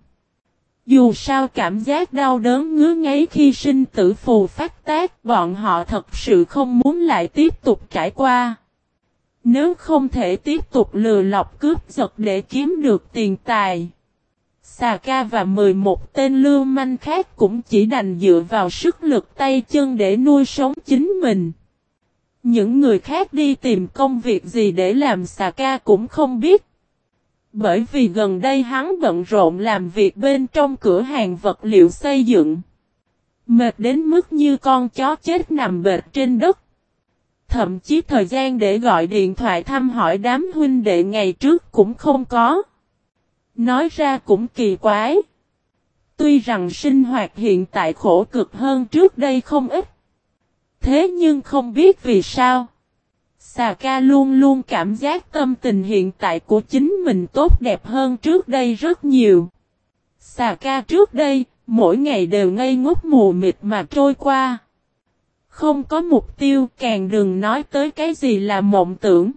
Dù sao cảm giác đau đớn ngứa ngáy khi sinh tử phù phát tác bọn họ thật sự không muốn lại tiếp tục trải qua. Nếu không thể tiếp tục lừa lọc cướp giật để kiếm được tiền tài. Xà Ca và mười một tên lưu manh khác cũng chỉ đành dựa vào sức lực tay chân để nuôi sống chính mình. Những người khác đi tìm công việc gì để làm Xà Ca cũng không biết. Bởi vì gần đây hắn bận rộn làm việc bên trong cửa hàng vật liệu xây dựng. Mệt đến mức như con chó chết nằm bệt trên đất. Thậm chí thời gian để gọi điện thoại thăm hỏi đám huynh đệ ngày trước cũng không có. Nói ra cũng kỳ quái. Tuy rằng sinh hoạt hiện tại khổ cực hơn trước đây không ít. Thế nhưng không biết vì sao. Xà Ca luôn luôn cảm giác tâm tình hiện tại của chính mình tốt đẹp hơn trước đây rất nhiều. Xà Ca trước đây, mỗi ngày đều ngây ngốc mù mịt mà trôi qua. Không có mục tiêu, càng đừng nói tới cái gì là mộng tưởng.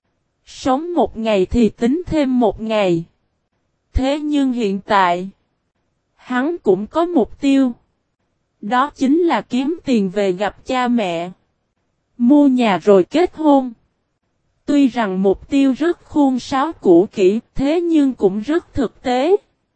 Sống một ngày thì tính thêm một ngày. Thế nhưng hiện tại, hắn cũng có mục tiêu. Đó chính là kiếm tiền về gặp cha mẹ. Mua nhà rồi kết hôn. Tuy rằng mục tiêu rất khuôn sáo cũ kỹ, thế nhưng cũng rất thực tế.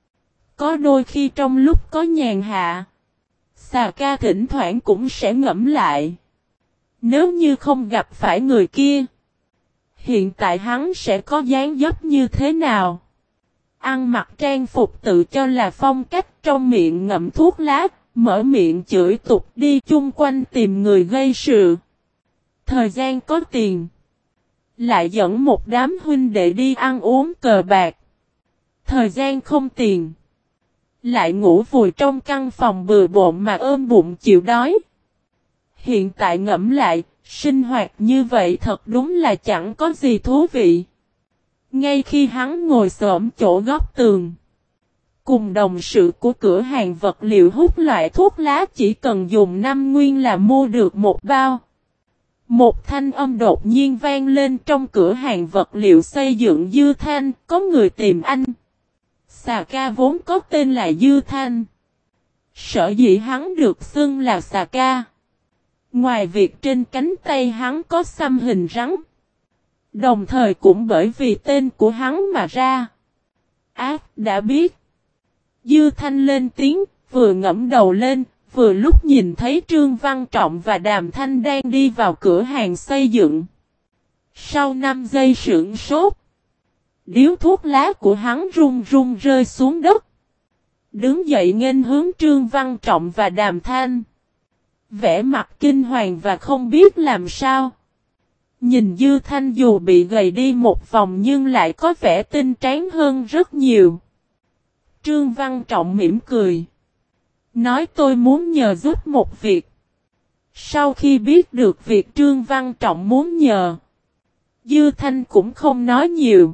Có đôi khi trong lúc có nhàn hạ, Xà Ca thỉnh thoảng cũng sẽ ngẫm lại. Nếu như không gặp phải người kia, hiện tại hắn sẽ có dáng dấp như thế nào? Ăn mặc trang phục tự cho là phong cách, trong miệng ngậm thuốc lá, mở miệng chửi tục đi chung quanh tìm người gây sự. Thời gian có tiền, lại dẫn một đám huynh đệ đi ăn uống cờ bạc. Thời gian không tiền, lại ngủ vùi trong căn phòng bừa bộn mà ôm bụng chịu đói. Hiện tại ngẫm lại, sinh hoạt như vậy thật đúng là chẳng có gì thú vị. Ngay khi hắn ngồi xổm chỗ góc tường, cùng đồng sự của cửa hàng vật liệu hút loại thuốc lá chỉ cần dùng năm nguyên là mua được một bao. Một thanh âm đột nhiên vang lên trong cửa hàng vật liệu xây dựng Dư Thanh, có người tìm anh. Xà Ca vốn có tên là Dư Thanh. Sở dĩ hắn được xưng là Xà Ca. Ngoài việc trên cánh tay hắn có xăm hình rắn. Đồng thời cũng bởi vì tên của hắn mà ra. Ác đã biết. Dư Thanh lên tiếng, vừa ngẫm đầu lên, vừa lúc nhìn thấy Trương Văn Trọng và Đàm Thanh đang đi vào cửa hàng xây dựng. Sau năm giây sửng sốt, điếu thuốc lá của hắn run run rơi xuống đất. Đứng dậy nghênh hướng Trương Văn Trọng và Đàm Thanh. Vẻ mặt kinh hoàng và không biết làm sao. Nhìn Dư Thanh dù bị gầy đi một vòng nhưng lại có vẻ tinh tráng hơn rất nhiều. Trương Văn Trọng mỉm cười. Nói tôi muốn nhờ giúp một việc. Sau khi biết được việc Trương Văn Trọng muốn nhờ, Dư Thanh cũng không nói nhiều.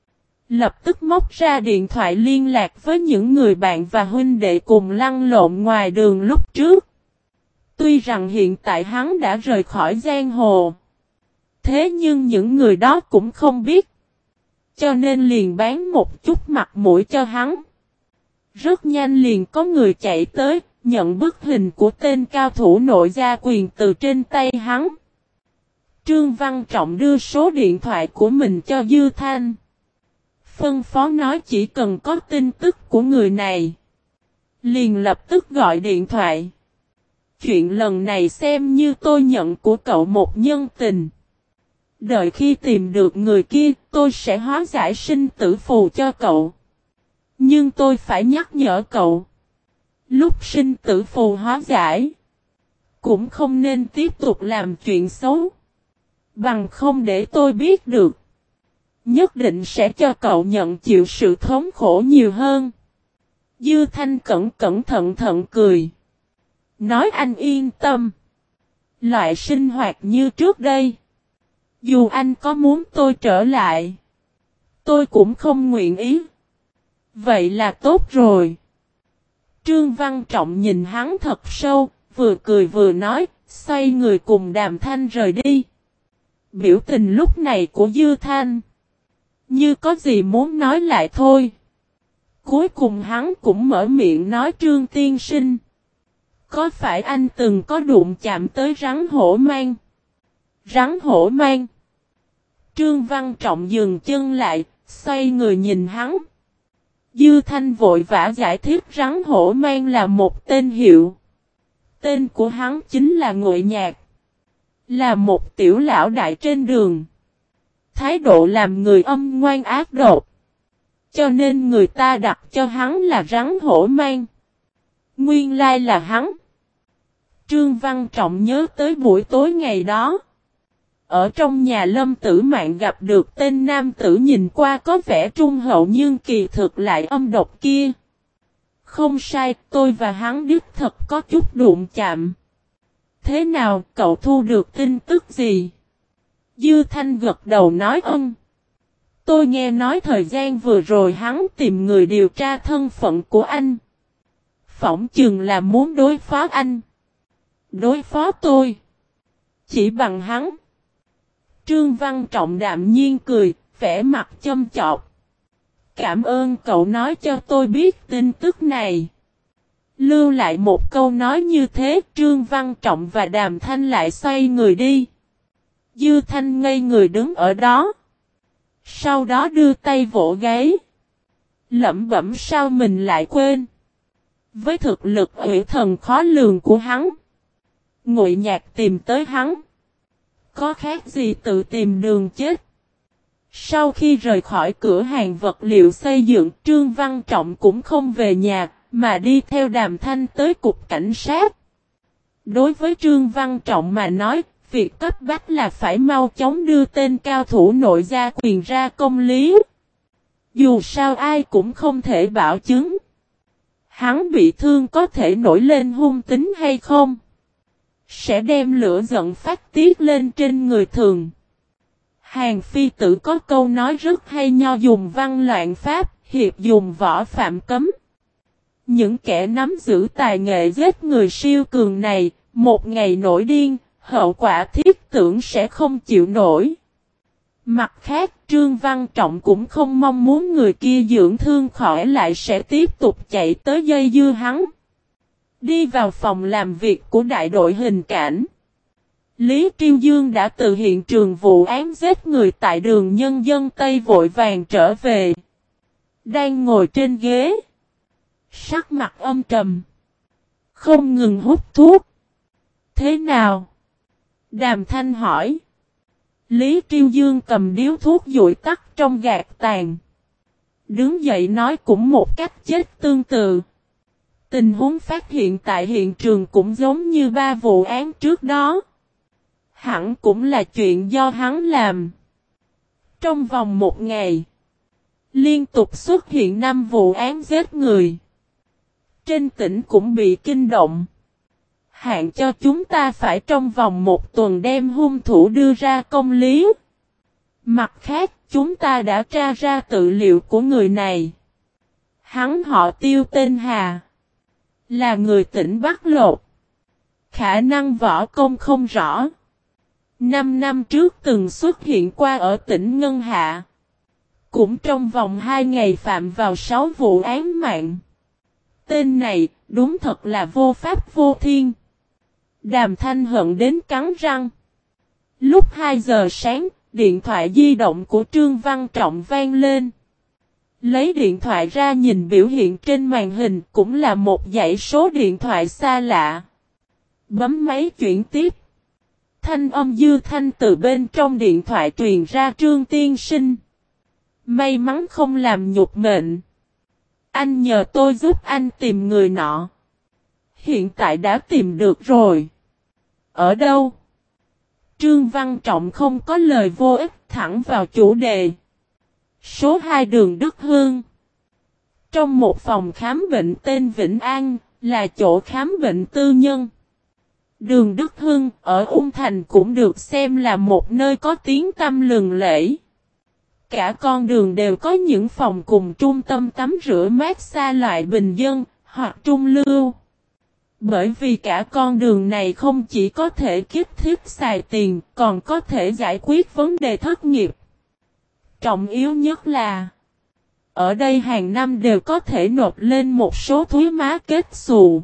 Lập tức móc ra điện thoại liên lạc với những người bạn và huynh đệ cùng lăn lộn ngoài đường lúc trước. Tuy rằng hiện tại hắn đã rời khỏi giang hồ. Thế nhưng những người đó cũng không biết. Cho nên liền bán một chút mặt mũi cho hắn. Rất nhanh liền có người chạy tới, nhận bức hình của tên cao thủ nội gia quyền từ trên tay hắn. Trương Văn Trọng đưa số điện thoại của mình cho Dư Thanh. Phân phó nói chỉ cần có tin tức của người này, liền lập tức gọi điện thoại. Chuyện lần này xem như tôi nhận của cậu một nhân tình. Đợi khi tìm được người kia, tôi sẽ hóa giải sinh tử phù cho cậu. Nhưng tôi phải nhắc nhở cậu. Lúc sinh tử phù hóa giải, cũng không nên tiếp tục làm chuyện xấu. Bằng không để tôi biết được, nhất định sẽ cho cậu nhận chịu sự thống khổ nhiều hơn. Dư Thanh cẩn cẩn thận thận cười. Nói anh yên tâm. Loại sinh hoạt như trước đây, dù anh có muốn tôi trở lại, tôi cũng không nguyện ý. Vậy là tốt rồi. Trương Văn Trọng nhìn hắn thật sâu, vừa cười vừa nói, xoay người cùng Đàm Thanh rời đi. Biểu tình lúc này của Dư Thanh, như có gì muốn nói lại thôi. Cuối cùng hắn cũng mở miệng nói Trương tiên sinh. Có phải anh từng có đụng chạm tới rắn hổ mang? Rắn hổ mang. Trương Văn Trọng dừng chân lại, xoay người nhìn hắn. Dư Thanh vội vã giải thích rắn hổ mang là một tên hiệu. Tên của hắn chính là Ngụy Nhạc. Là một tiểu lão đại trên đường. Thái độ làm người âm ngoan ác độc. Cho nên người ta đặt cho hắn là rắn hổ mang. Nguyên lai là hắn. Trương Văn Trọng nhớ tới buổi tối ngày đó. Ở trong nhà Lâm Tử Mạn gặp được tên nam tử nhìn qua có vẻ trung hậu nhưng kỳ thực lại âm độc kia. Không sai, tôi và hắn đích thật có chút đụng chạm. Thế nào, cậu thu được tin tức gì? Dư Thanh gật đầu nói ân. Tôi nghe nói thời gian vừa rồi hắn tìm người điều tra thân phận của anh. Phỏng chừng là muốn đối phó anh. Đối phó tôi. Chỉ bằng hắn. Trương Văn Trọng đạm nhiên cười, vẻ mặt châm chọc. Cảm ơn cậu nói cho tôi biết tin tức này. Lưu lại một câu nói như thế, Trương Văn Trọng và Đàm Thanh lại xoay người đi. Dư Thanh ngây người đứng ở đó. Sau đó đưa tay vỗ gáy. Lẩm bẩm sao mình lại quên. Với thực lực ủy thần khó lường của hắn, Ngụy Nhạc tìm tới hắn. Có khác gì tự tìm đường chết. Sau khi rời khỏi cửa hàng vật liệu xây dựng, Trương Văn Trọng cũng không về nhà, mà đi theo Đàm Thanh tới cục cảnh sát. Đối với Trương Văn Trọng mà nói, việc cấp bách là phải mau chóng đưa tên cao thủ nội gia quyền ra công lý. Dù sao ai cũng không thể bảo chứng. Hắn bị thương có thể nổi lên hung tính hay không? Sẽ đem lửa giận phát tiết lên trên người thường. Hàn Phi Tử có câu nói rất hay, nho dùng văn loạn pháp, hiệp dùng võ phạm cấm. Những kẻ nắm giữ tài nghệ giết người siêu cường này, một ngày nổi điên, hậu quả thiết tưởng sẽ không chịu nổi. Mặt khác, Trương Văn Trọng cũng không mong muốn người kia dưỡng thương khỏi lại sẽ tiếp tục chạy tới dây dưa hắn. Đi vào phòng làm việc của đại đội hình cảnh. Lý Triêu Dương đã từ hiện trường vụ án giết người tại đường Nhân dân Tây vội vàng trở về. Đang ngồi trên ghế. Sắc mặt âm trầm. Không ngừng hút thuốc. Thế nào? Đàm Thanh hỏi. Lý Triêu Dương cầm điếu thuốc dụi tắt trong gạt tàn. Đứng dậy nói cũng một cách chết tương tự. Tình huống phát hiện tại hiện trường cũng giống như ba vụ án trước đó. Hẳn cũng là chuyện do hắn làm. Trong vòng một ngày, liên tục xuất hiện năm vụ án giết người. Trên tỉnh cũng bị kinh động. Hạn cho chúng ta phải trong vòng một tuần đem hung thủ đưa ra công lý. Mặt khác, chúng ta đã tra ra tư liệu của người này. Hắn họ Tiêu tên Hà. Là người tỉnh Bắc Lột. Khả năng võ công không rõ. Năm năm trước từng xuất hiện qua ở tỉnh Ngân Hạ. Cũng trong vòng hai ngày phạm vào sáu vụ án mạng. Tên này đúng thật là vô pháp vô thiên. Đàm Thanh hận đến cắn răng. Lúc hai giờ sáng, điện thoại di động của Trương Văn Trọng vang lên. Lấy điện thoại ra nhìn biểu hiện trên màn hình cũng là một dãy số điện thoại xa lạ. Bấm máy chuyển tiếp. Thanh âm Dư Thanh từ bên trong điện thoại truyền ra Trương tiên sinh. May mắn không làm nhục mệnh. Anh nhờ tôi giúp anh tìm người nọ. Hiện tại đã tìm được rồi. Ở đâu? Trương Văn Trọng không có lời vô ích thẳng vào chủ đề. Số hai đường Đức Hương. Trong một phòng khám bệnh tên Vĩnh An, là chỗ khám bệnh tư nhân. Đường Đức Hưng ở Ung Thành cũng được xem là một nơi có tiếng tăm lừng lẫy. Cả con đường đều có những phòng cùng trung tâm tắm rửa mát xa loại bình dân, hoặc trung lưu. Bởi vì cả con đường này không chỉ có thể kích thích xài tiền, còn có thể giải quyết vấn đề thất nghiệp. Trọng yếu nhất là, ở đây hàng năm đều có thể nộp lên một số thuế má kết xù.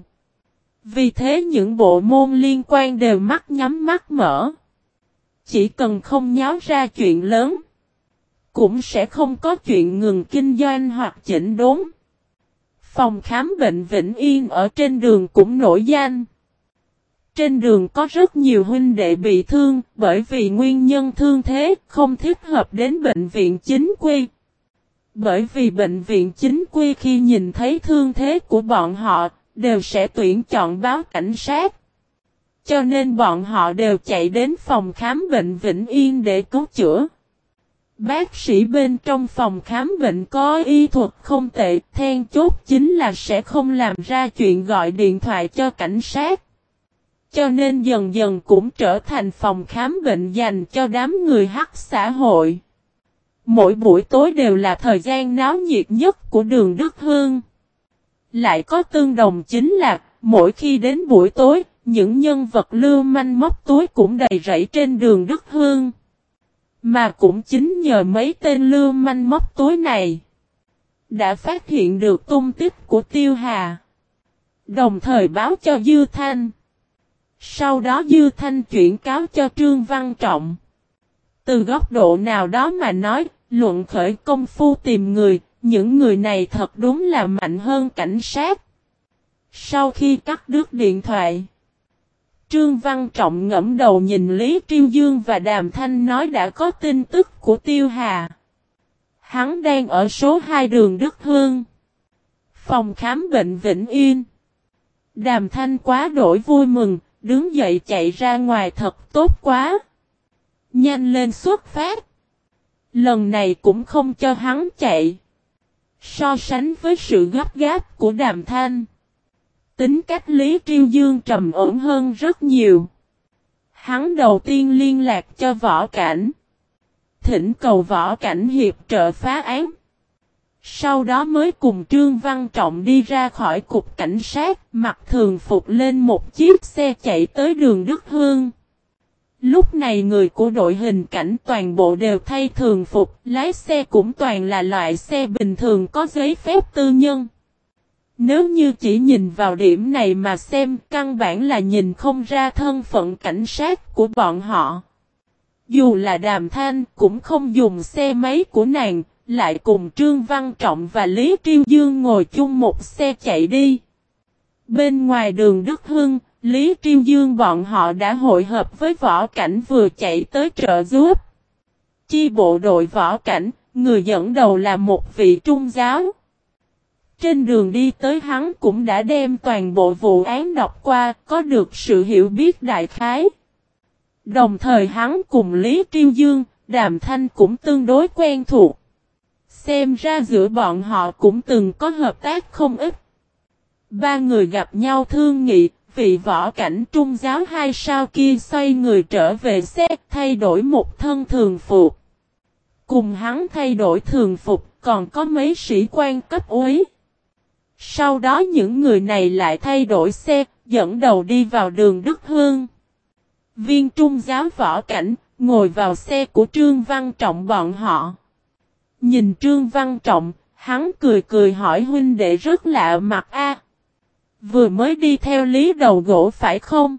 Vì thế những bộ môn liên quan đều mắt nhắm mắt mở. Chỉ cần không nháo ra chuyện lớn, cũng sẽ không có chuyện ngừng kinh doanh hoặc chỉnh đốn. Phòng khám bệnh Vĩnh Yên ở trên đường cũng nổi danh. Trên đường có rất nhiều huynh đệ bị thương, bởi vì nguyên nhân thương thế không thích hợp đến bệnh viện chính quy. Bởi vì bệnh viện chính quy khi nhìn thấy thương thế của bọn họ, đều sẽ tuyển chọn báo cảnh sát. Cho nên bọn họ đều chạy đến phòng khám bệnh Vĩnh Yên để cứu chữa. Bác sĩ bên trong phòng khám bệnh có y thuật không tệ, then chốt chính là sẽ không làm ra chuyện gọi điện thoại cho cảnh sát. Cho nên dần dần cũng trở thành phòng khám bệnh dành cho đám người hắc xã hội. Mỗi buổi tối đều là thời gian náo nhiệt nhất của đường Đức Hương. Lại có tương đồng chính là, mỗi khi đến buổi tối, những nhân vật lưu manh móc túi cũng đầy rẫy trên đường Đức Hương. Mà cũng chính nhờ mấy tên lưu manh móc túi này, đã phát hiện được tung tích của Tiêu Hà. Đồng thời báo cho Dư Thanh. Sau đó Dư Thanh chuyển cáo cho Trương Văn Trọng. Từ góc độ nào đó mà nói, luận khởi công phu tìm người, những người này thật đúng là mạnh hơn cảnh sát. Sau khi cắt đứt điện thoại, Trương Văn Trọng ngẫm đầu nhìn Lý Triêu Dương và Đàm Thanh nói đã có tin tức của Tiêu Hà. Hắn đang ở số hai đường Đức Hương, phòng khám bệnh Vĩnh Yên. Đàm Thanh quá đổi vui mừng, đứng dậy chạy ra ngoài thật tốt quá. Nhanh lên xuất phát. Lần này cũng không cho hắn chạy. So sánh với sự gấp gáp của Đàm Thanh, tính cách Lý Triêu Dương trầm ổn hơn rất nhiều. Hắn đầu tiên liên lạc cho Võ Cảnh, thỉnh cầu Võ Cảnh hiệp trợ phá án. Sau đó mới cùng Trương Văn Trọng đi ra khỏi cục cảnh sát, mặc thường phục lên một chiếc xe chạy tới đường Đức Hương. Lúc này người của đội hình cảnh toàn bộ đều thay thường phục, lái xe cũng toàn là loại xe bình thường có giấy phép tư nhân. Nếu như chỉ nhìn vào điểm này mà xem, căn bản là nhìn không ra thân phận cảnh sát của bọn họ. Dù là Đàm Thanh cũng không dùng xe máy của nàng, lại cùng Trương Văn Trọng và Lý Triêu Dương ngồi chung một xe chạy đi. Bên ngoài đường Đức Hưng, Lý Triêu Dương bọn họ đã hội hợp với Võ Cảnh vừa chạy tới trợ giúp. Chi bộ đội Võ Cảnh, người dẫn đầu là một vị trung giáo. Trên đường đi tới hắn cũng đã đem toàn bộ vụ án đọc qua, có được sự hiểu biết đại khái. Đồng thời hắn cùng Lý Triêu Dương, Đàm Thanh cũng tương đối quen thuộc. Xem ra giữa bọn họ cũng từng có hợp tác không ít. Ba người gặp nhau thương nghị, vị Võ Cảnh trung giáo hai sao kia xoay người trở về xe, thay đổi một thân thường phục. Cùng hắn thay đổi thường phục, còn có mấy sĩ quan cấp úy. Sau đó những người này lại thay đổi xe, dẫn đầu đi vào đường Đức Hương. Viên trung giáo Võ Cảnh, ngồi vào xe của Trương Văn Trọng bọn họ. Nhìn Trương Văn Trọng, hắn cười cười hỏi huynh đệ rất lạ mặt a. Vừa mới đi theo Lý Đầu Gỗ phải không?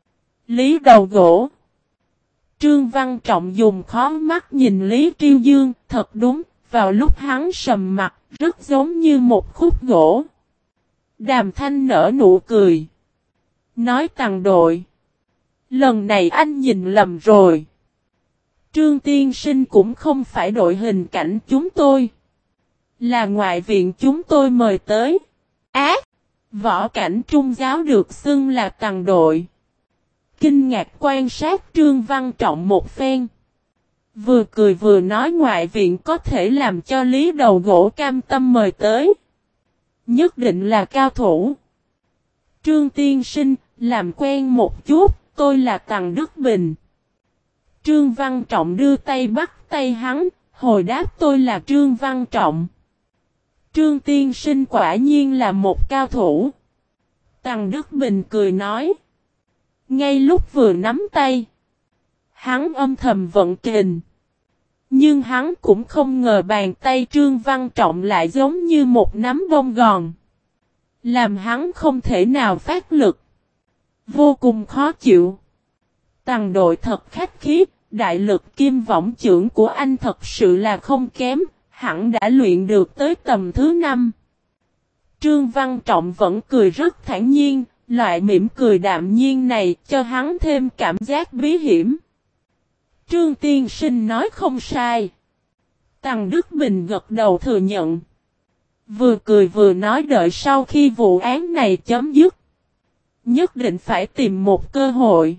Lý Đầu Gỗ. Trương Văn Trọng dùng khó mắt nhìn Lý Triêu Dương, thật đúng, vào lúc hắn sầm mặt, rất giống như một khúc gỗ. Đàm Thanh nở nụ cười. Nói Tằng đội. Lần này anh nhìn lầm rồi. Trương tiên sinh cũng không phải đội hình cảnh chúng tôi. Là ngoại viện chúng tôi mời tới. Ác! Võ Cảnh trung giáo được xưng là Tằng đội. Kinh ngạc quan sát Trương Văn Trọng một phen. Vừa cười vừa nói ngoại viện có thể làm cho Lý Đầu Gỗ cam tâm mời tới. Nhất định là cao thủ. Trương tiên sinh, làm quen một chút, tôi là Tằng Đức Bình. Trương Văn Trọng đưa tay bắt tay hắn, hồi đáp tôi là Trương Văn Trọng. Trương tiên sinh quả nhiên là một cao thủ. Tằng Đức Bình cười nói. Ngay lúc vừa nắm tay, hắn âm thầm vận kình. Nhưng hắn cũng không ngờ bàn tay Trương Văn Trọng lại giống như một nắm bông gòn. Làm hắn không thể nào phát lực. Vô cùng khó chịu. Tằng đội thật khách khí, đại lực kim võng chưởng của anh thật sự là không kém, hẳn đã luyện được tới tầm thứ năm. Trương Văn Trọng vẫn cười rất thản nhiên, loại mỉm cười đạm nhiên này cho hắn thêm cảm giác bí hiểm. Trương tiên sinh nói không sai. Tằng Đức Bình gật đầu thừa nhận. Vừa cười vừa nói đợi sau khi vụ án này chấm dứt. Nhất định phải tìm một cơ hội.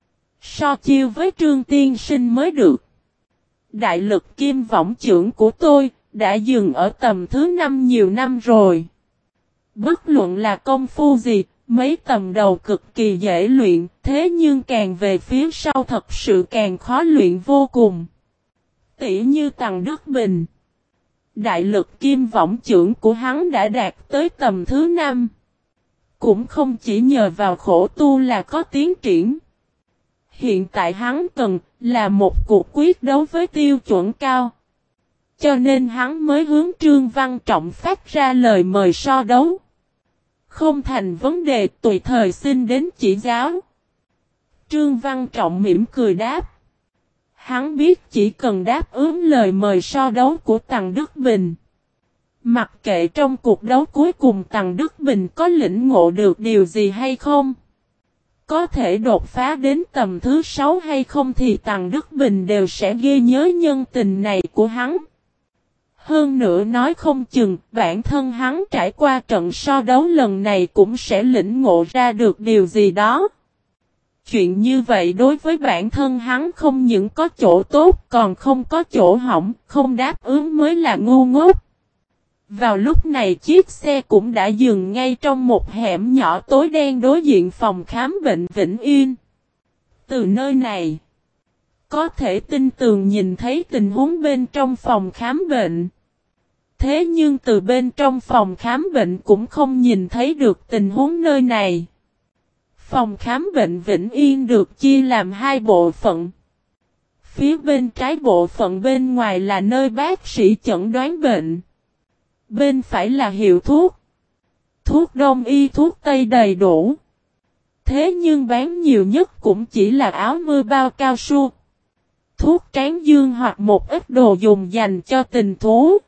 So chiêu với Trương tiên sinh mới được. Đại lực kim võng chưởng của tôi đã dừng ở tầm thứ năm nhiều năm rồi. Bất luận là công phu gì, mấy tầm đầu cực kỳ dễ luyện, thế nhưng càng về phía sau thật sự càng khó luyện vô cùng. Tỉ như Tằng Đức Bình. Đại lực kim võng chưởng của hắn đã đạt tới tầm thứ năm. Cũng không chỉ nhờ vào khổ tu là có tiến triển. Hiện tại hắn cần là một cuộc quyết đấu với tiêu chuẩn cao. Cho nên hắn mới hướng Trương Văn Trọng phát ra lời mời so đấu. Không thành vấn đề, tùy thời xin đến chỉ giáo. Trương Văn Trọng mỉm cười đáp. Hắn biết chỉ cần đáp ứng lời mời so đấu của Tằng Đức Bình. Mặc kệ trong cuộc đấu cuối cùng Tằng Đức Bình có lĩnh ngộ được điều gì hay không. Có thể đột phá đến tầm thứ sáu hay không thì Tằng Đức Bình đều sẽ ghi nhớ nhân tình này của hắn. Hơn nữa nói không chừng bản thân hắn trải qua trận so đấu lần này cũng sẽ lĩnh ngộ ra được điều gì đó. Chuyện như vậy đối với bản thân hắn không những có chỗ tốt còn không có chỗ hỏng, không đáp ứng mới là ngu ngốc. Vào lúc này chiếc xe cũng đã dừng ngay trong một hẻm nhỏ tối đen đối diện phòng khám bệnh Vĩnh Yên. Từ nơi này, có thể tinh tường nhìn thấy tình huống bên trong phòng khám bệnh. Thế nhưng từ bên trong phòng khám bệnh cũng không nhìn thấy được tình huống nơi này. Phòng khám bệnh Vĩnh Yên được chia làm hai bộ phận. Phía bên trái bộ phận bên ngoài là nơi bác sĩ chẩn đoán bệnh. Bên phải là hiệu thuốc. Thuốc đông y thuốc tây đầy đủ. Thế nhưng bán nhiều nhất cũng chỉ là áo mưa bao cao su. Thuốc tráng dương hoặc một ít đồ dùng dành cho tình thú.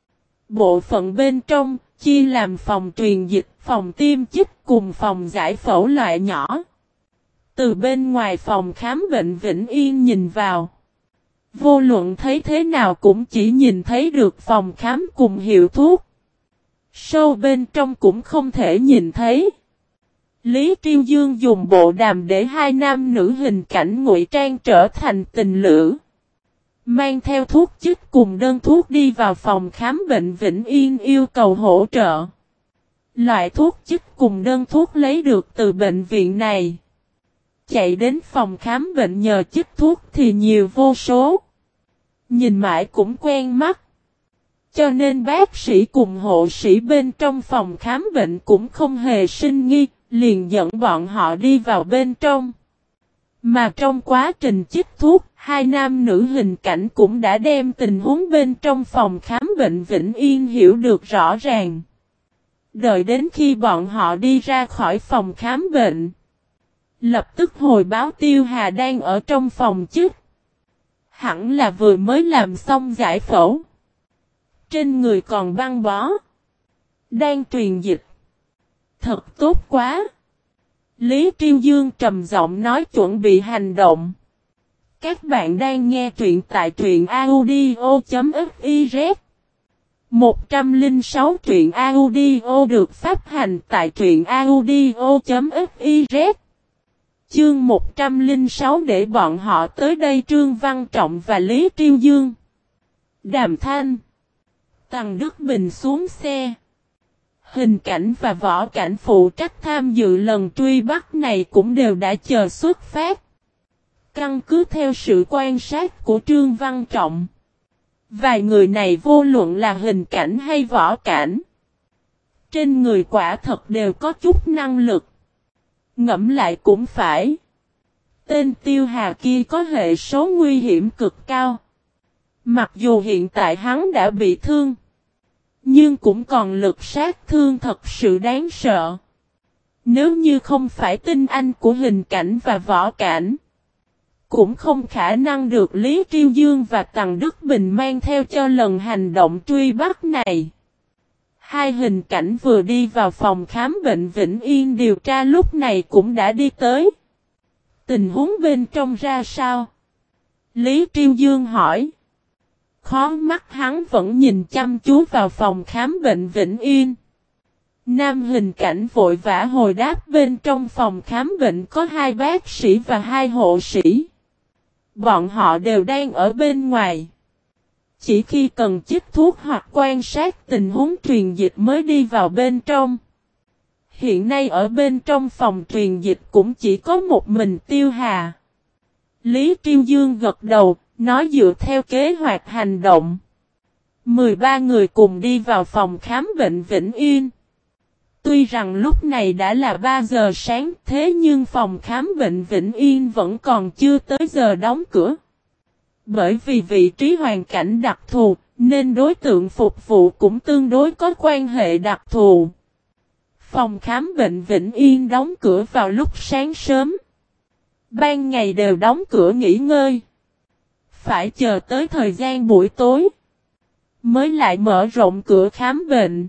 Bộ phận bên trong chia làm phòng truyền dịch, phòng tiêm chích cùng phòng giải phẫu loại nhỏ. Từ bên ngoài phòng khám bệnh Vĩnh Yên nhìn vào. Vô luận thấy thế nào cũng chỉ nhìn thấy được phòng khám cùng hiệu thuốc. Sâu bên trong cũng không thể nhìn thấy. Lý Triêu Dương dùng bộ đàm để hai nam nữ hình cảnh ngụy trang trở thành tình lữ. Mang theo thuốc chích cùng đơn thuốc đi vào phòng khám bệnh Vĩnh Yên yêu cầu hỗ trợ. Loại thuốc chích cùng đơn thuốc lấy được từ bệnh viện này. Chạy đến phòng khám bệnh nhờ chích thuốc thì nhiều vô số. Nhìn mãi cũng quen mắt. Cho nên bác sĩ cùng hộ sĩ bên trong phòng khám bệnh cũng không hề sinh nghi, liền dẫn bọn họ đi vào bên trong. Mà trong quá trình chích thuốc, hai nam nữ hình cảnh cũng đã đem tình huống bên trong phòng khám bệnh Vĩnh Yên hiểu được rõ ràng. Đợi đến khi bọn họ đi ra khỏi phòng khám bệnh, lập tức hồi báo Tiêu Hà đang ở trong phòng chích. Hẳn là vừa mới làm xong giải phẫu. Trên người còn băng bó. Đang truyền dịch. Thật tốt quá. Lý Triêu Dương trầm giọng nói chuẩn bị hành động. Các bạn đang nghe truyện tại truyện audio.fiz. một trăm lẻ sáu truyện audio được phát hành tại truyện audio.fiz. Chương một trăm lẻ sáu để bọn họ tới đây. Trương Văn Trọng và Lý Triêu Dương. Đàm Thanh. Tằng Đức Bình xuống xe. Hình cảnh và võ cảnh phụ trách tham dự lần truy bắt này cũng đều đã chờ xuất phát. Căn cứ theo sự quan sát của Trương Văn Trọng, Vài người này vô luận là hình cảnh hay võ cảnh, trên người quả thật đều có chút năng lực. Ngẫm lại cũng phải. Tên Tiêu Hà kia có hệ số nguy hiểm cực cao. Mặc dù hiện tại hắn đã bị thương, nhưng cũng còn lực sát thương thật sự đáng sợ. Nếu như không phải tinh anh của hình cảnh và võ cảnh, cũng không khả năng được Lý Triêu Dương và Tằng Đức Bình mang theo cho lần hành động truy bắt này. Hai hình cảnh vừa đi vào phòng khám bệnh Vĩnh Yên điều tra lúc này cũng đã đi tới. Tình huống bên trong ra sao? Lý Triêu Dương hỏi. Khó mắt hắn vẫn nhìn chăm chú vào phòng khám bệnh Vĩnh Yên. Nam hình cảnh vội vã hồi đáp bên trong phòng khám bệnh có hai bác sĩ và hai hộ sĩ. Bọn họ đều đang ở bên ngoài. Chỉ khi cần chích thuốc hoặc quan sát tình huống truyền dịch mới đi vào bên trong. Hiện nay ở bên trong phòng truyền dịch cũng chỉ có một mình Tiêu Hà. Lý Triêu Dương gật đầu, nói dựa theo kế hoạch hành động. mười ba người cùng đi vào phòng khám bệnh Vĩnh Yên. Tuy rằng lúc này đã là ba giờ sáng thế nhưng phòng khám bệnh Vĩnh Yên vẫn còn chưa tới giờ đóng cửa. Bởi vì vị trí hoàn cảnh đặc thù, nên đối tượng phục vụ cũng tương đối có quan hệ đặc thù. Phòng khám bệnh Vĩnh Yên đóng cửa vào lúc sáng sớm. Ban ngày đều đóng cửa nghỉ ngơi. Phải chờ tới thời gian buổi tối mới lại mở rộng cửa khám bệnh.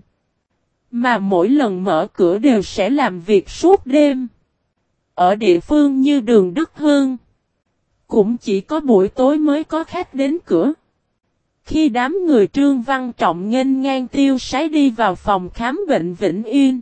Mà mỗi lần mở cửa đều sẽ làm việc suốt đêm. Ở địa phương như đường Đức Hương, cũng chỉ có buổi tối mới có khách đến cửa. Khi đám người Trương Văn Trọng nghênh ngang tiêu sái đi vào phòng khám bệnh Vĩnh Yên,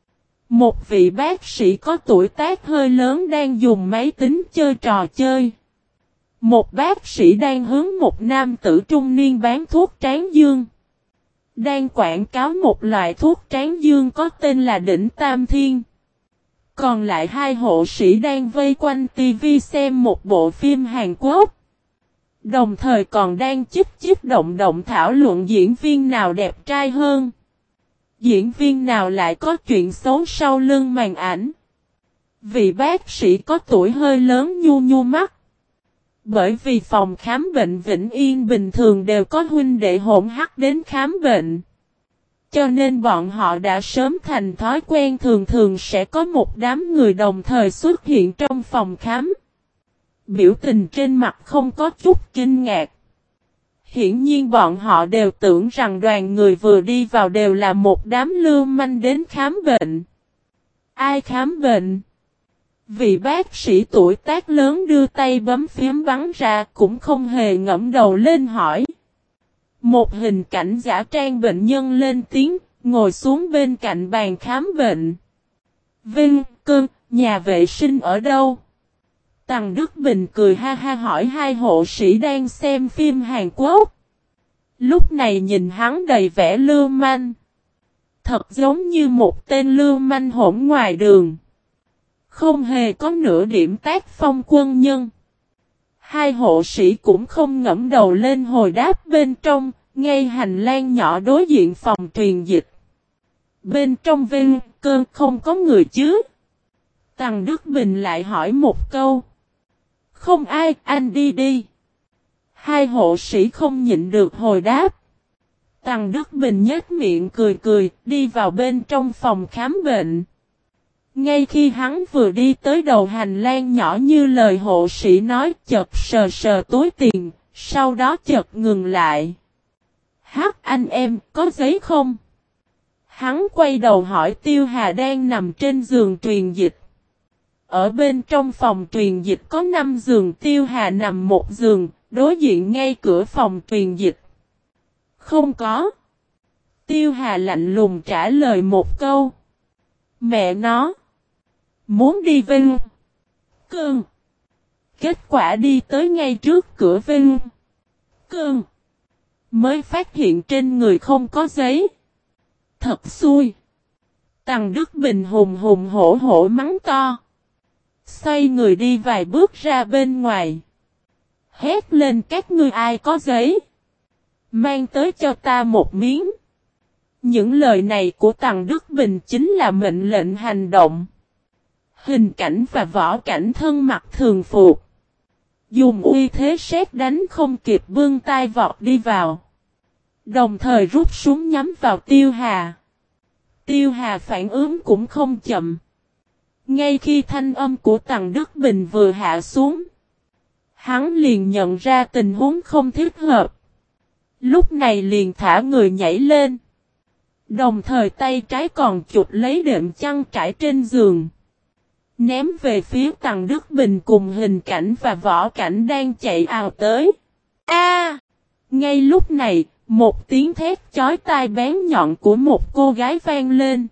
một vị bác sĩ có tuổi tác hơi lớn đang dùng máy tính chơi trò chơi. Một bác sĩ đang hướng một nam tử trung niên bán thuốc tráng dương. Đang quảng cáo một loại thuốc tráng dương có tên là Đỉnh Tam Thiên. Còn lại hai hộ sĩ đang vây quanh tivi xem một bộ phim Hàn Quốc. Đồng thời còn đang chíp chíp động động thảo luận diễn viên nào đẹp trai hơn. Diễn viên nào lại có chuyện xấu sau lưng màn ảnh. Vị bác sĩ có tuổi hơi lớn nhu nhu mắt. Bởi vì phòng khám bệnh Vĩnh Yên bình thường đều có huynh đệ hỗn hắc đến khám bệnh. Cho nên bọn họ đã sớm thành thói quen thường thường sẽ có một đám người đồng thời xuất hiện trong phòng khám. Biểu tình trên mặt không có chút kinh ngạc. Hiển nhiên bọn họ đều tưởng rằng đoàn người vừa đi vào đều là một đám lưu manh đến khám bệnh. Ai khám bệnh? Vị bác sĩ tuổi tác lớn đưa tay bấm phím bắn ra cũng không hề ngẫm đầu lên hỏi. Một hình cảnh giả trang bệnh nhân lên tiếng, ngồi xuống bên cạnh bàn khám bệnh. Vinh, Cơn, nhà vệ sinh ở đâu? Tằng Đức Bình cười ha ha hỏi hai hộ sĩ đang xem phim Hàn Quốc. Lúc này nhìn hắn đầy vẻ lưu manh. Thật giống như một tên lưu manh hỗn ngoài đường. Không hề có nửa điểm tác phong quân nhân. Hai hộ sĩ cũng không ngẫm đầu lên hồi đáp bên trong, ngay hành lang nhỏ đối diện phòng truyền dịch. Bên trong Vinh, Cơn không có người chứ? Tằng Đức Bình lại hỏi một câu. Không ai, anh đi đi. Hai hộ sĩ không nhịn được hồi đáp. Tằng Đức Bình nhếch miệng cười cười, đi vào bên trong phòng khám bệnh. Ngay khi hắn vừa đi tới đầu hành lang nhỏ như lời hộ sĩ nói, chợt sờ sờ túi tiền, sau đó chợt ngừng lại. Hắc anh em, có giấy không? Hắn quay đầu hỏi Tiêu Hà đang nằm trên giường truyền dịch. Ở bên trong phòng truyền dịch có năm giường, Tiêu Hà nằm một giường, đối diện ngay cửa phòng truyền dịch. Không có. Tiêu Hà lạnh lùng trả lời một câu. Mẹ nó. Muốn đi Vinh. Cơn. Kết quả đi tới ngay trước cửa Vinh. Cơn. Mới phát hiện trên người không có giấy. Thật xui. Tằng Đức Bình hùng hùng hổ hổ mắng to. Xoay người đi vài bước ra bên ngoài. Hét lên các ngươi ai có giấy. Mang tới cho ta một miếng. Những lời này của Tằng Đức Bình chính là mệnh lệnh hành động. Hình Cảnh và Võ Cảnh thân mặc thường phục. Dùng uy thế sét đánh không kịp bưng tay vọt đi vào. Đồng thời rút súng nhắm vào Tiêu Hà. Tiêu Hà phản ứng cũng không chậm. Ngay khi thanh âm của Tằng Đức Bình vừa hạ xuống, hắn liền nhận ra tình huống không thích hợp. Lúc này liền thả người nhảy lên. Đồng thời tay trái còn chụp lấy đệm chăn trải trên giường. Ném về phía Tằng Đức Bình cùng Hình Cảnh và Võ Cảnh đang chạy ào tới. A! Ngay lúc này, một tiếng thét chói tai bén nhọn của một cô gái vang lên.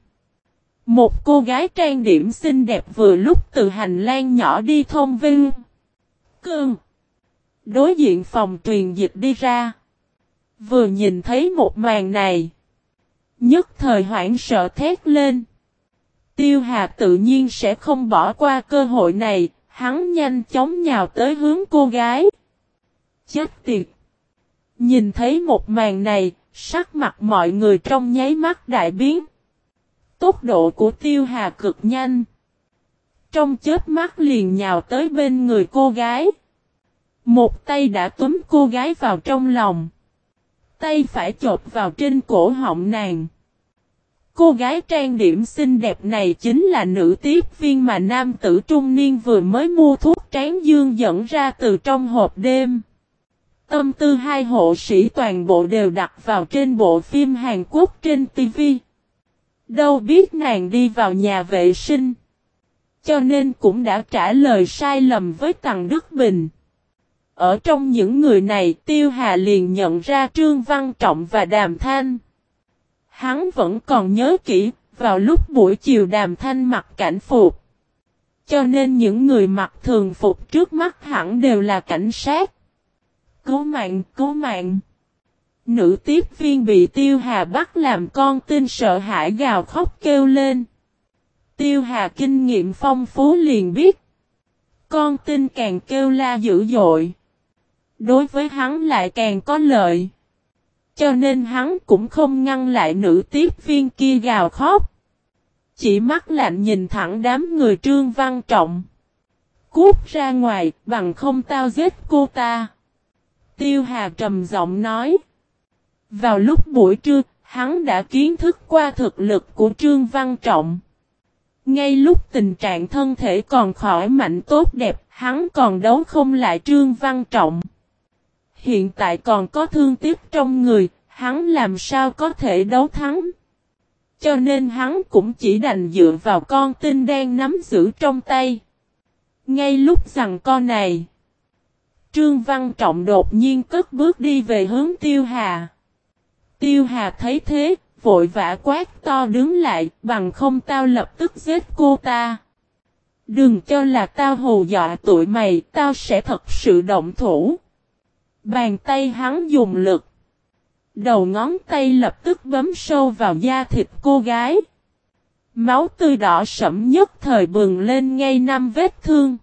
Một cô gái trang điểm xinh đẹp vừa lúc từ hành lang nhỏ đi thông vinh. Cương! Đối diện phòng truyền dịch đi ra. Vừa nhìn thấy một màn này, nhất thời hoảng sợ thét lên. Tiêu Hà tự nhiên sẽ không bỏ qua cơ hội này, hắn nhanh chóng nhào tới hướng cô gái. Chết tiệt! Nhìn thấy một màn này, sắc mặt mọi người trong nháy mắt đại biến. Tốc độ của Tiêu Hà cực nhanh. Trong chớp mắt liền nhào tới bên người cô gái. Một tay đã túm cô gái vào trong lòng. Tay phải chộp vào trên cổ họng nàng. Cô gái trang điểm xinh đẹp này chính là nữ tiếp viên mà nam tử trung niên vừa mới mua thuốc tráng dương dẫn ra từ trong hộp đêm. Tâm tư hai hộ sĩ toàn bộ đều đặt vào trên bộ phim Hàn Quốc trên ti vi. Đâu biết nàng đi vào nhà vệ sinh. Cho nên cũng đã trả lời sai lầm với Tằng Đức Bình. Ở trong những người này, Tiêu Hà liền nhận ra Trương Văn Trọng và Đàm Thanh. Hắn vẫn còn nhớ kỹ, vào lúc buổi chiều Đàm Thanh mặc cảnh phục. Cho nên những người mặc thường phục trước mắt hẳn đều là cảnh sát. Cứu mạng, cứu mạng. Nữ tiếp viên bị Tiêu Hà bắt làm con tin sợ hãi gào khóc kêu lên. Tiêu Hà kinh nghiệm phong phú liền biết. Con tin càng kêu la dữ dội. Đối với hắn lại càng có lợi. Cho nên hắn cũng không ngăn lại nữ tiếp viên kia gào khóc. Chỉ mắt lạnh nhìn thẳng đám người Trương Văn Trọng. Cút ra ngoài, bằng không tao giết cô ta. Tiêu Hà trầm giọng nói. Vào lúc buổi trưa, hắn đã kiến thức qua thực lực của Trương Văn Trọng. Ngay lúc tình trạng thân thể còn khỏi mạnh tốt đẹp, hắn còn đấu không lại Trương Văn Trọng. Hiện tại còn có thương tiếc trong người, hắn làm sao có thể đấu thắng. Cho nên hắn cũng chỉ đành dựa vào con tin đang nắm giữ trong tay. Ngay lúc rằng con này, Trương Văn Trọng đột nhiên cất bước đi về hướng Tiêu Hà. Tiêu Hà thấy thế, vội vã quát to đứng lại, bằng không tao lập tức giết cô ta. Đừng cho là tao hù dọa tụi mày, tao sẽ thật sự động thủ. Bàn tay hắn dùng lực. Đầu ngón tay lập tức bấm sâu vào da thịt cô gái. Máu tươi đỏ sẫm nhất thời bừng lên ngay năm vết thương.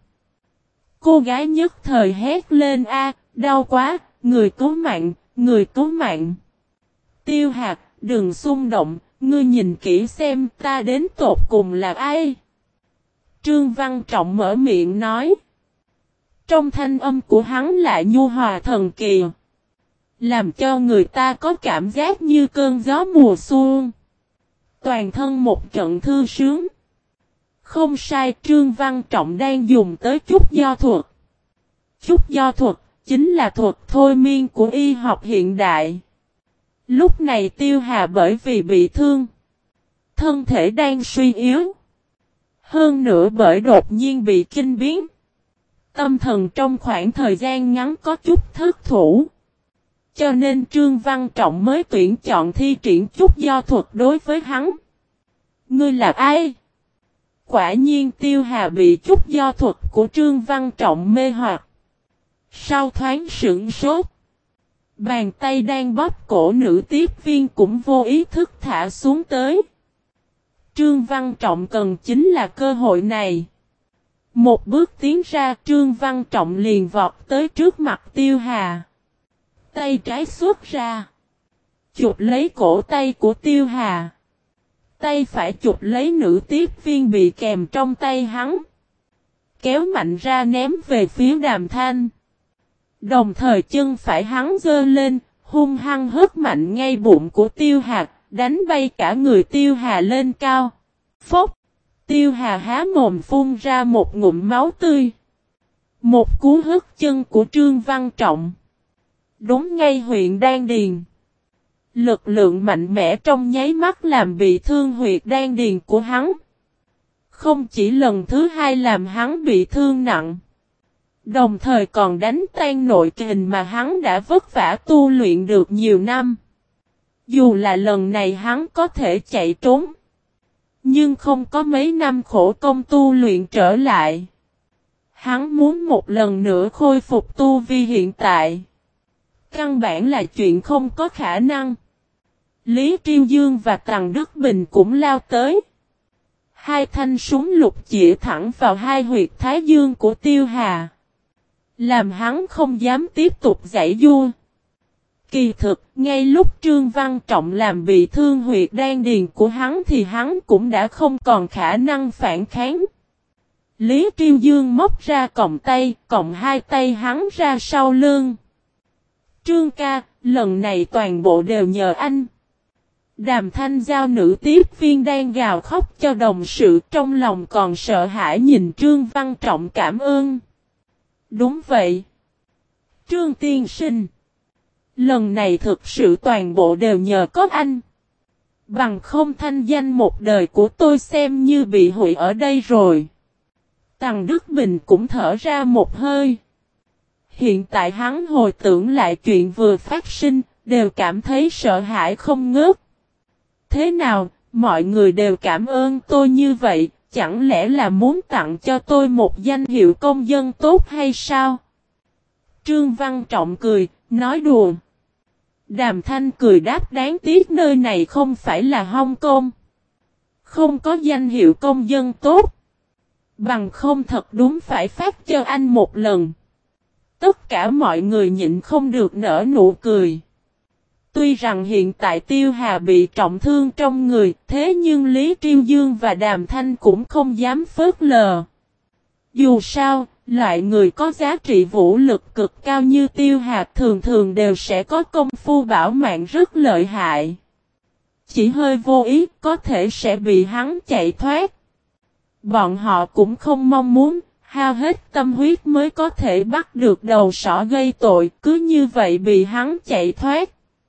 Cô gái nhất thời hét lên a, đau quá, người cứu mạng, người cứu mạng. Tiêu Hạc, đừng xung động, ngươi nhìn kỹ xem ta đến tột cùng là ai. Trương Văn Trọng mở miệng nói. Trong thanh âm của hắn lại nhu hòa thần kỳ. Làm cho người ta có cảm giác như cơn gió mùa xuân. Toàn thân một trận thư sướng. Không sai, Trương Văn Trọng đang dùng tới chút do thuật. Chút do thuật chính là thuật thôi miên của y học hiện đại. Lúc này Tiêu Hà bởi vì bị thương. Thân thể đang suy yếu. Hơn nữa bởi đột nhiên bị kinh biến. Tâm thần trong khoảng thời gian ngắn có chút thất thủ. Cho nên Trương Văn Trọng mới tuyển chọn thi triển chút do thuật đối với hắn. Ngươi là ai? Quả nhiên Tiêu Hà bị chút do thuật của Trương Văn Trọng mê hoặc. Sau thoáng sững sốt. Bàn tay đang bóp cổ nữ tiếp viên cũng vô ý thức thả xuống tới. Trương Văn Trọng cần chính là cơ hội này. Một bước tiến ra, Trương Văn Trọng liền vọt tới trước mặt Tiêu Hà. Tay trái xuất ra. Chụp lấy cổ tay của Tiêu Hà. Tay phải chụp lấy nữ tiếp viên bị kèm trong tay hắn. Kéo mạnh ra ném về phía Đàm Thanh. Đồng thời chân phải hắn giơ lên, hung hăng hất mạnh ngay bụng của Tiêu Hà, đánh bay cả người Tiêu Hà lên cao. Phốc! Tiêu Hà há mồm phun ra một ngụm máu tươi. Một cú hất chân của Trương Văn Trọng. Đúng ngay huyện Đan Điền. Lực lượng mạnh mẽ trong nháy mắt làm bị thương huyệt đan điền của hắn. Không chỉ lần thứ hai làm hắn bị thương nặng. Đồng thời còn đánh tan nội kình mà hắn đã vất vả tu luyện được nhiều năm. Dù là lần này hắn có thể chạy trốn. Nhưng không có mấy năm khổ công tu luyện trở lại. Hắn muốn một lần nữa khôi phục tu vi hiện tại. Căn bản là chuyện không có khả năng. Lý Triêu Dương và Tằng Đức Bình cũng lao tới. Hai thanh súng lục chĩa thẳng vào hai huyệt thái dương của Tiêu Hà. Làm hắn không dám tiếp tục giãy giụa. Kỳ thực, ngay lúc Trương Văn Trọng làm bị thương huyệt đan điền của hắn thì hắn cũng đã không còn khả năng phản kháng. Lý Triêu Dương móc ra còng tay, còng hai tay hắn ra sau lưng. Trương ca, lần này toàn bộ đều nhờ anh. Đàm Thanh giao nữ tiếp viên đang gào khóc cho đồng sự, trong lòng còn sợ hãi nhìn Trương Văn Trọng cảm ơn. Đúng vậy. Trương tiên sinh. Lần này thực sự toàn bộ đều nhờ có anh. Bằng không thanh danh một đời của tôi xem như bị hủy ở đây rồi. Tằng Đức Bình cũng thở ra một hơi. Hiện tại hắn hồi tưởng lại chuyện vừa phát sinh, đều cảm thấy sợ hãi không ngớt. Thế nào, mọi người đều cảm ơn tôi như vậy, chẳng lẽ là muốn tặng cho tôi một danh hiệu công dân tốt hay sao? Trương Văn Trọng cười, nói đùa. Đàm Thanh cười đáp đáng tiếc nơi này không phải là Hong Kong. Không có danh hiệu công dân tốt. Bằng không thật đúng phải phát cho anh một lần. Tất cả mọi người nhịn không được nở nụ cười. Tuy rằng hiện tại Tiêu Hà bị trọng thương trong người, thế nhưng Lý Triêu Dương và Đàm Thanh cũng không dám phớt lờ. Dù sao, loại người có giá trị vũ lực cực cao như Tiêu Hà thường thường đều sẽ có công phu bảo mạng rất lợi hại. Chỉ hơi vô ý có thể sẽ bị hắn chạy thoát. Bọn họ cũng không mong muốn, hao hết tâm huyết mới có thể bắt được đầu sỏ gây tội, cứ như vậy bị hắn chạy thoát.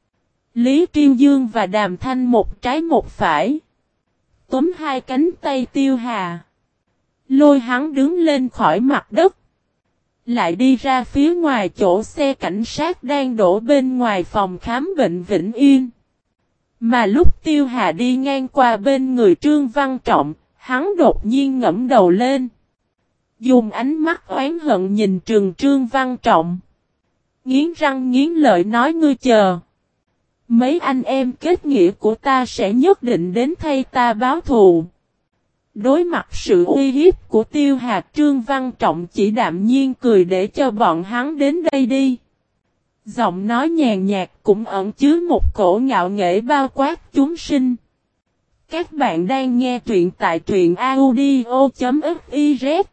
Lý Triêu Dương và Đàm Thanh một trái một phải. Túm hai cánh tay Tiêu Hà. Lôi hắn đứng lên khỏi mặt đất. Lại đi ra phía ngoài chỗ xe cảnh sát đang đổ bên ngoài phòng khám bệnh Vĩnh Yên. Mà lúc Tiêu Hà đi ngang qua bên người Trương Văn Trọng, hắn đột nhiên ngẫm đầu lên. Dùng ánh mắt oán hận nhìn Trừng Trương Văn Trọng. Nghiến răng nghiến lợi nói ngươi chờ. Mấy anh em kết nghĩa của ta sẽ nhất định đến thay ta báo thù. Đối mặt sự uy hiếp của Tiêu Hà, Trương Văn Trọng chỉ đạm nhiên cười để cho bọn hắn đến đây đi. Giọng nói nhàn nhạt cũng ẩn chứa một cổ ngạo nghễ bao quát chúng sinh. Các bạn đang nghe truyện tại truyện audio chấm fiz.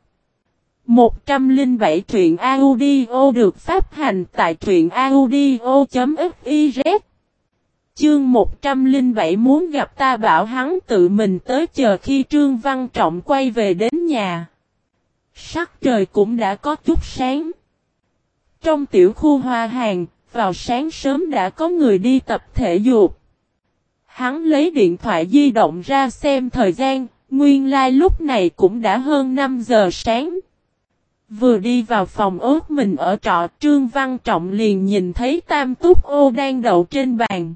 một trăm lẻ bảy truyện audio được phát hành tại truyện audio chấm fiz. Chương một trăm lẻ bảy muốn gặp ta bảo hắn tự mình tới chờ khi Trương Văn Trọng quay về đến nhà. Sắc trời cũng đã có chút sáng. Trong tiểu khu hoa hàng, vào sáng sớm đã có người đi tập thể dục. Hắn lấy điện thoại di động ra xem thời gian, nguyên lai like lúc này cũng đã hơn năm giờ sáng. Vừa đi vào phòng ốt mình ở trọ, Trương Văn Trọng liền nhìn thấy tam túc ô đang đậu trên bàn.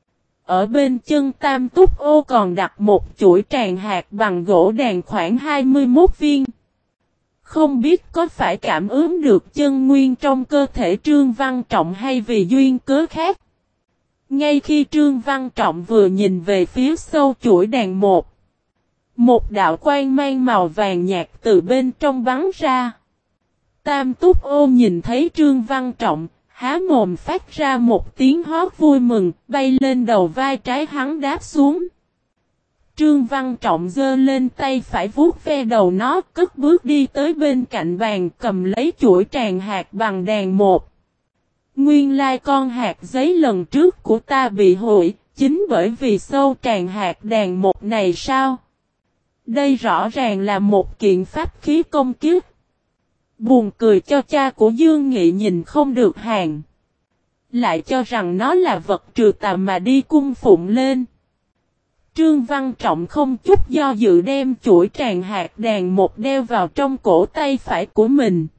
Ở bên chân tam túc ô còn đặt một chuỗi tràng hạt bằng gỗ đàn khoảng hai mươi mốt viên. Không biết có phải cảm ứng được chân nguyên trong cơ thể Trương Văn Trọng hay vì duyên cớ khác. Ngay khi Trương Văn Trọng vừa nhìn về phía sâu chuỗi đàn một, một đạo quang mang màu vàng nhạt từ bên trong bắn ra. Tam túc ô nhìn thấy Trương Văn Trọng, há mồm phát ra một tiếng hót vui mừng, bay lên đầu vai trái hắn đáp xuống. Trương Văn Trọng giơ lên tay phải vuốt ve đầu nó, cất bước đi tới bên cạnh bàn cầm lấy chuỗi tràng hạt bằng đàn một. Nguyên lai con hạt giấy lần trước của ta bị hủy, chính bởi vì sâu tràng hạt đàn một này sao? Đây rõ ràng là một kiện pháp khí công kiếp. Buồn cười cho cha của Dương Nghị nhìn không được hàng. Lại cho rằng nó là vật trừ tà mà đi cung phụng lên. Trương Văn Trọng không chút do dự đem chuỗi tràng hạt đàn một đeo vào trong cổ tay phải của mình.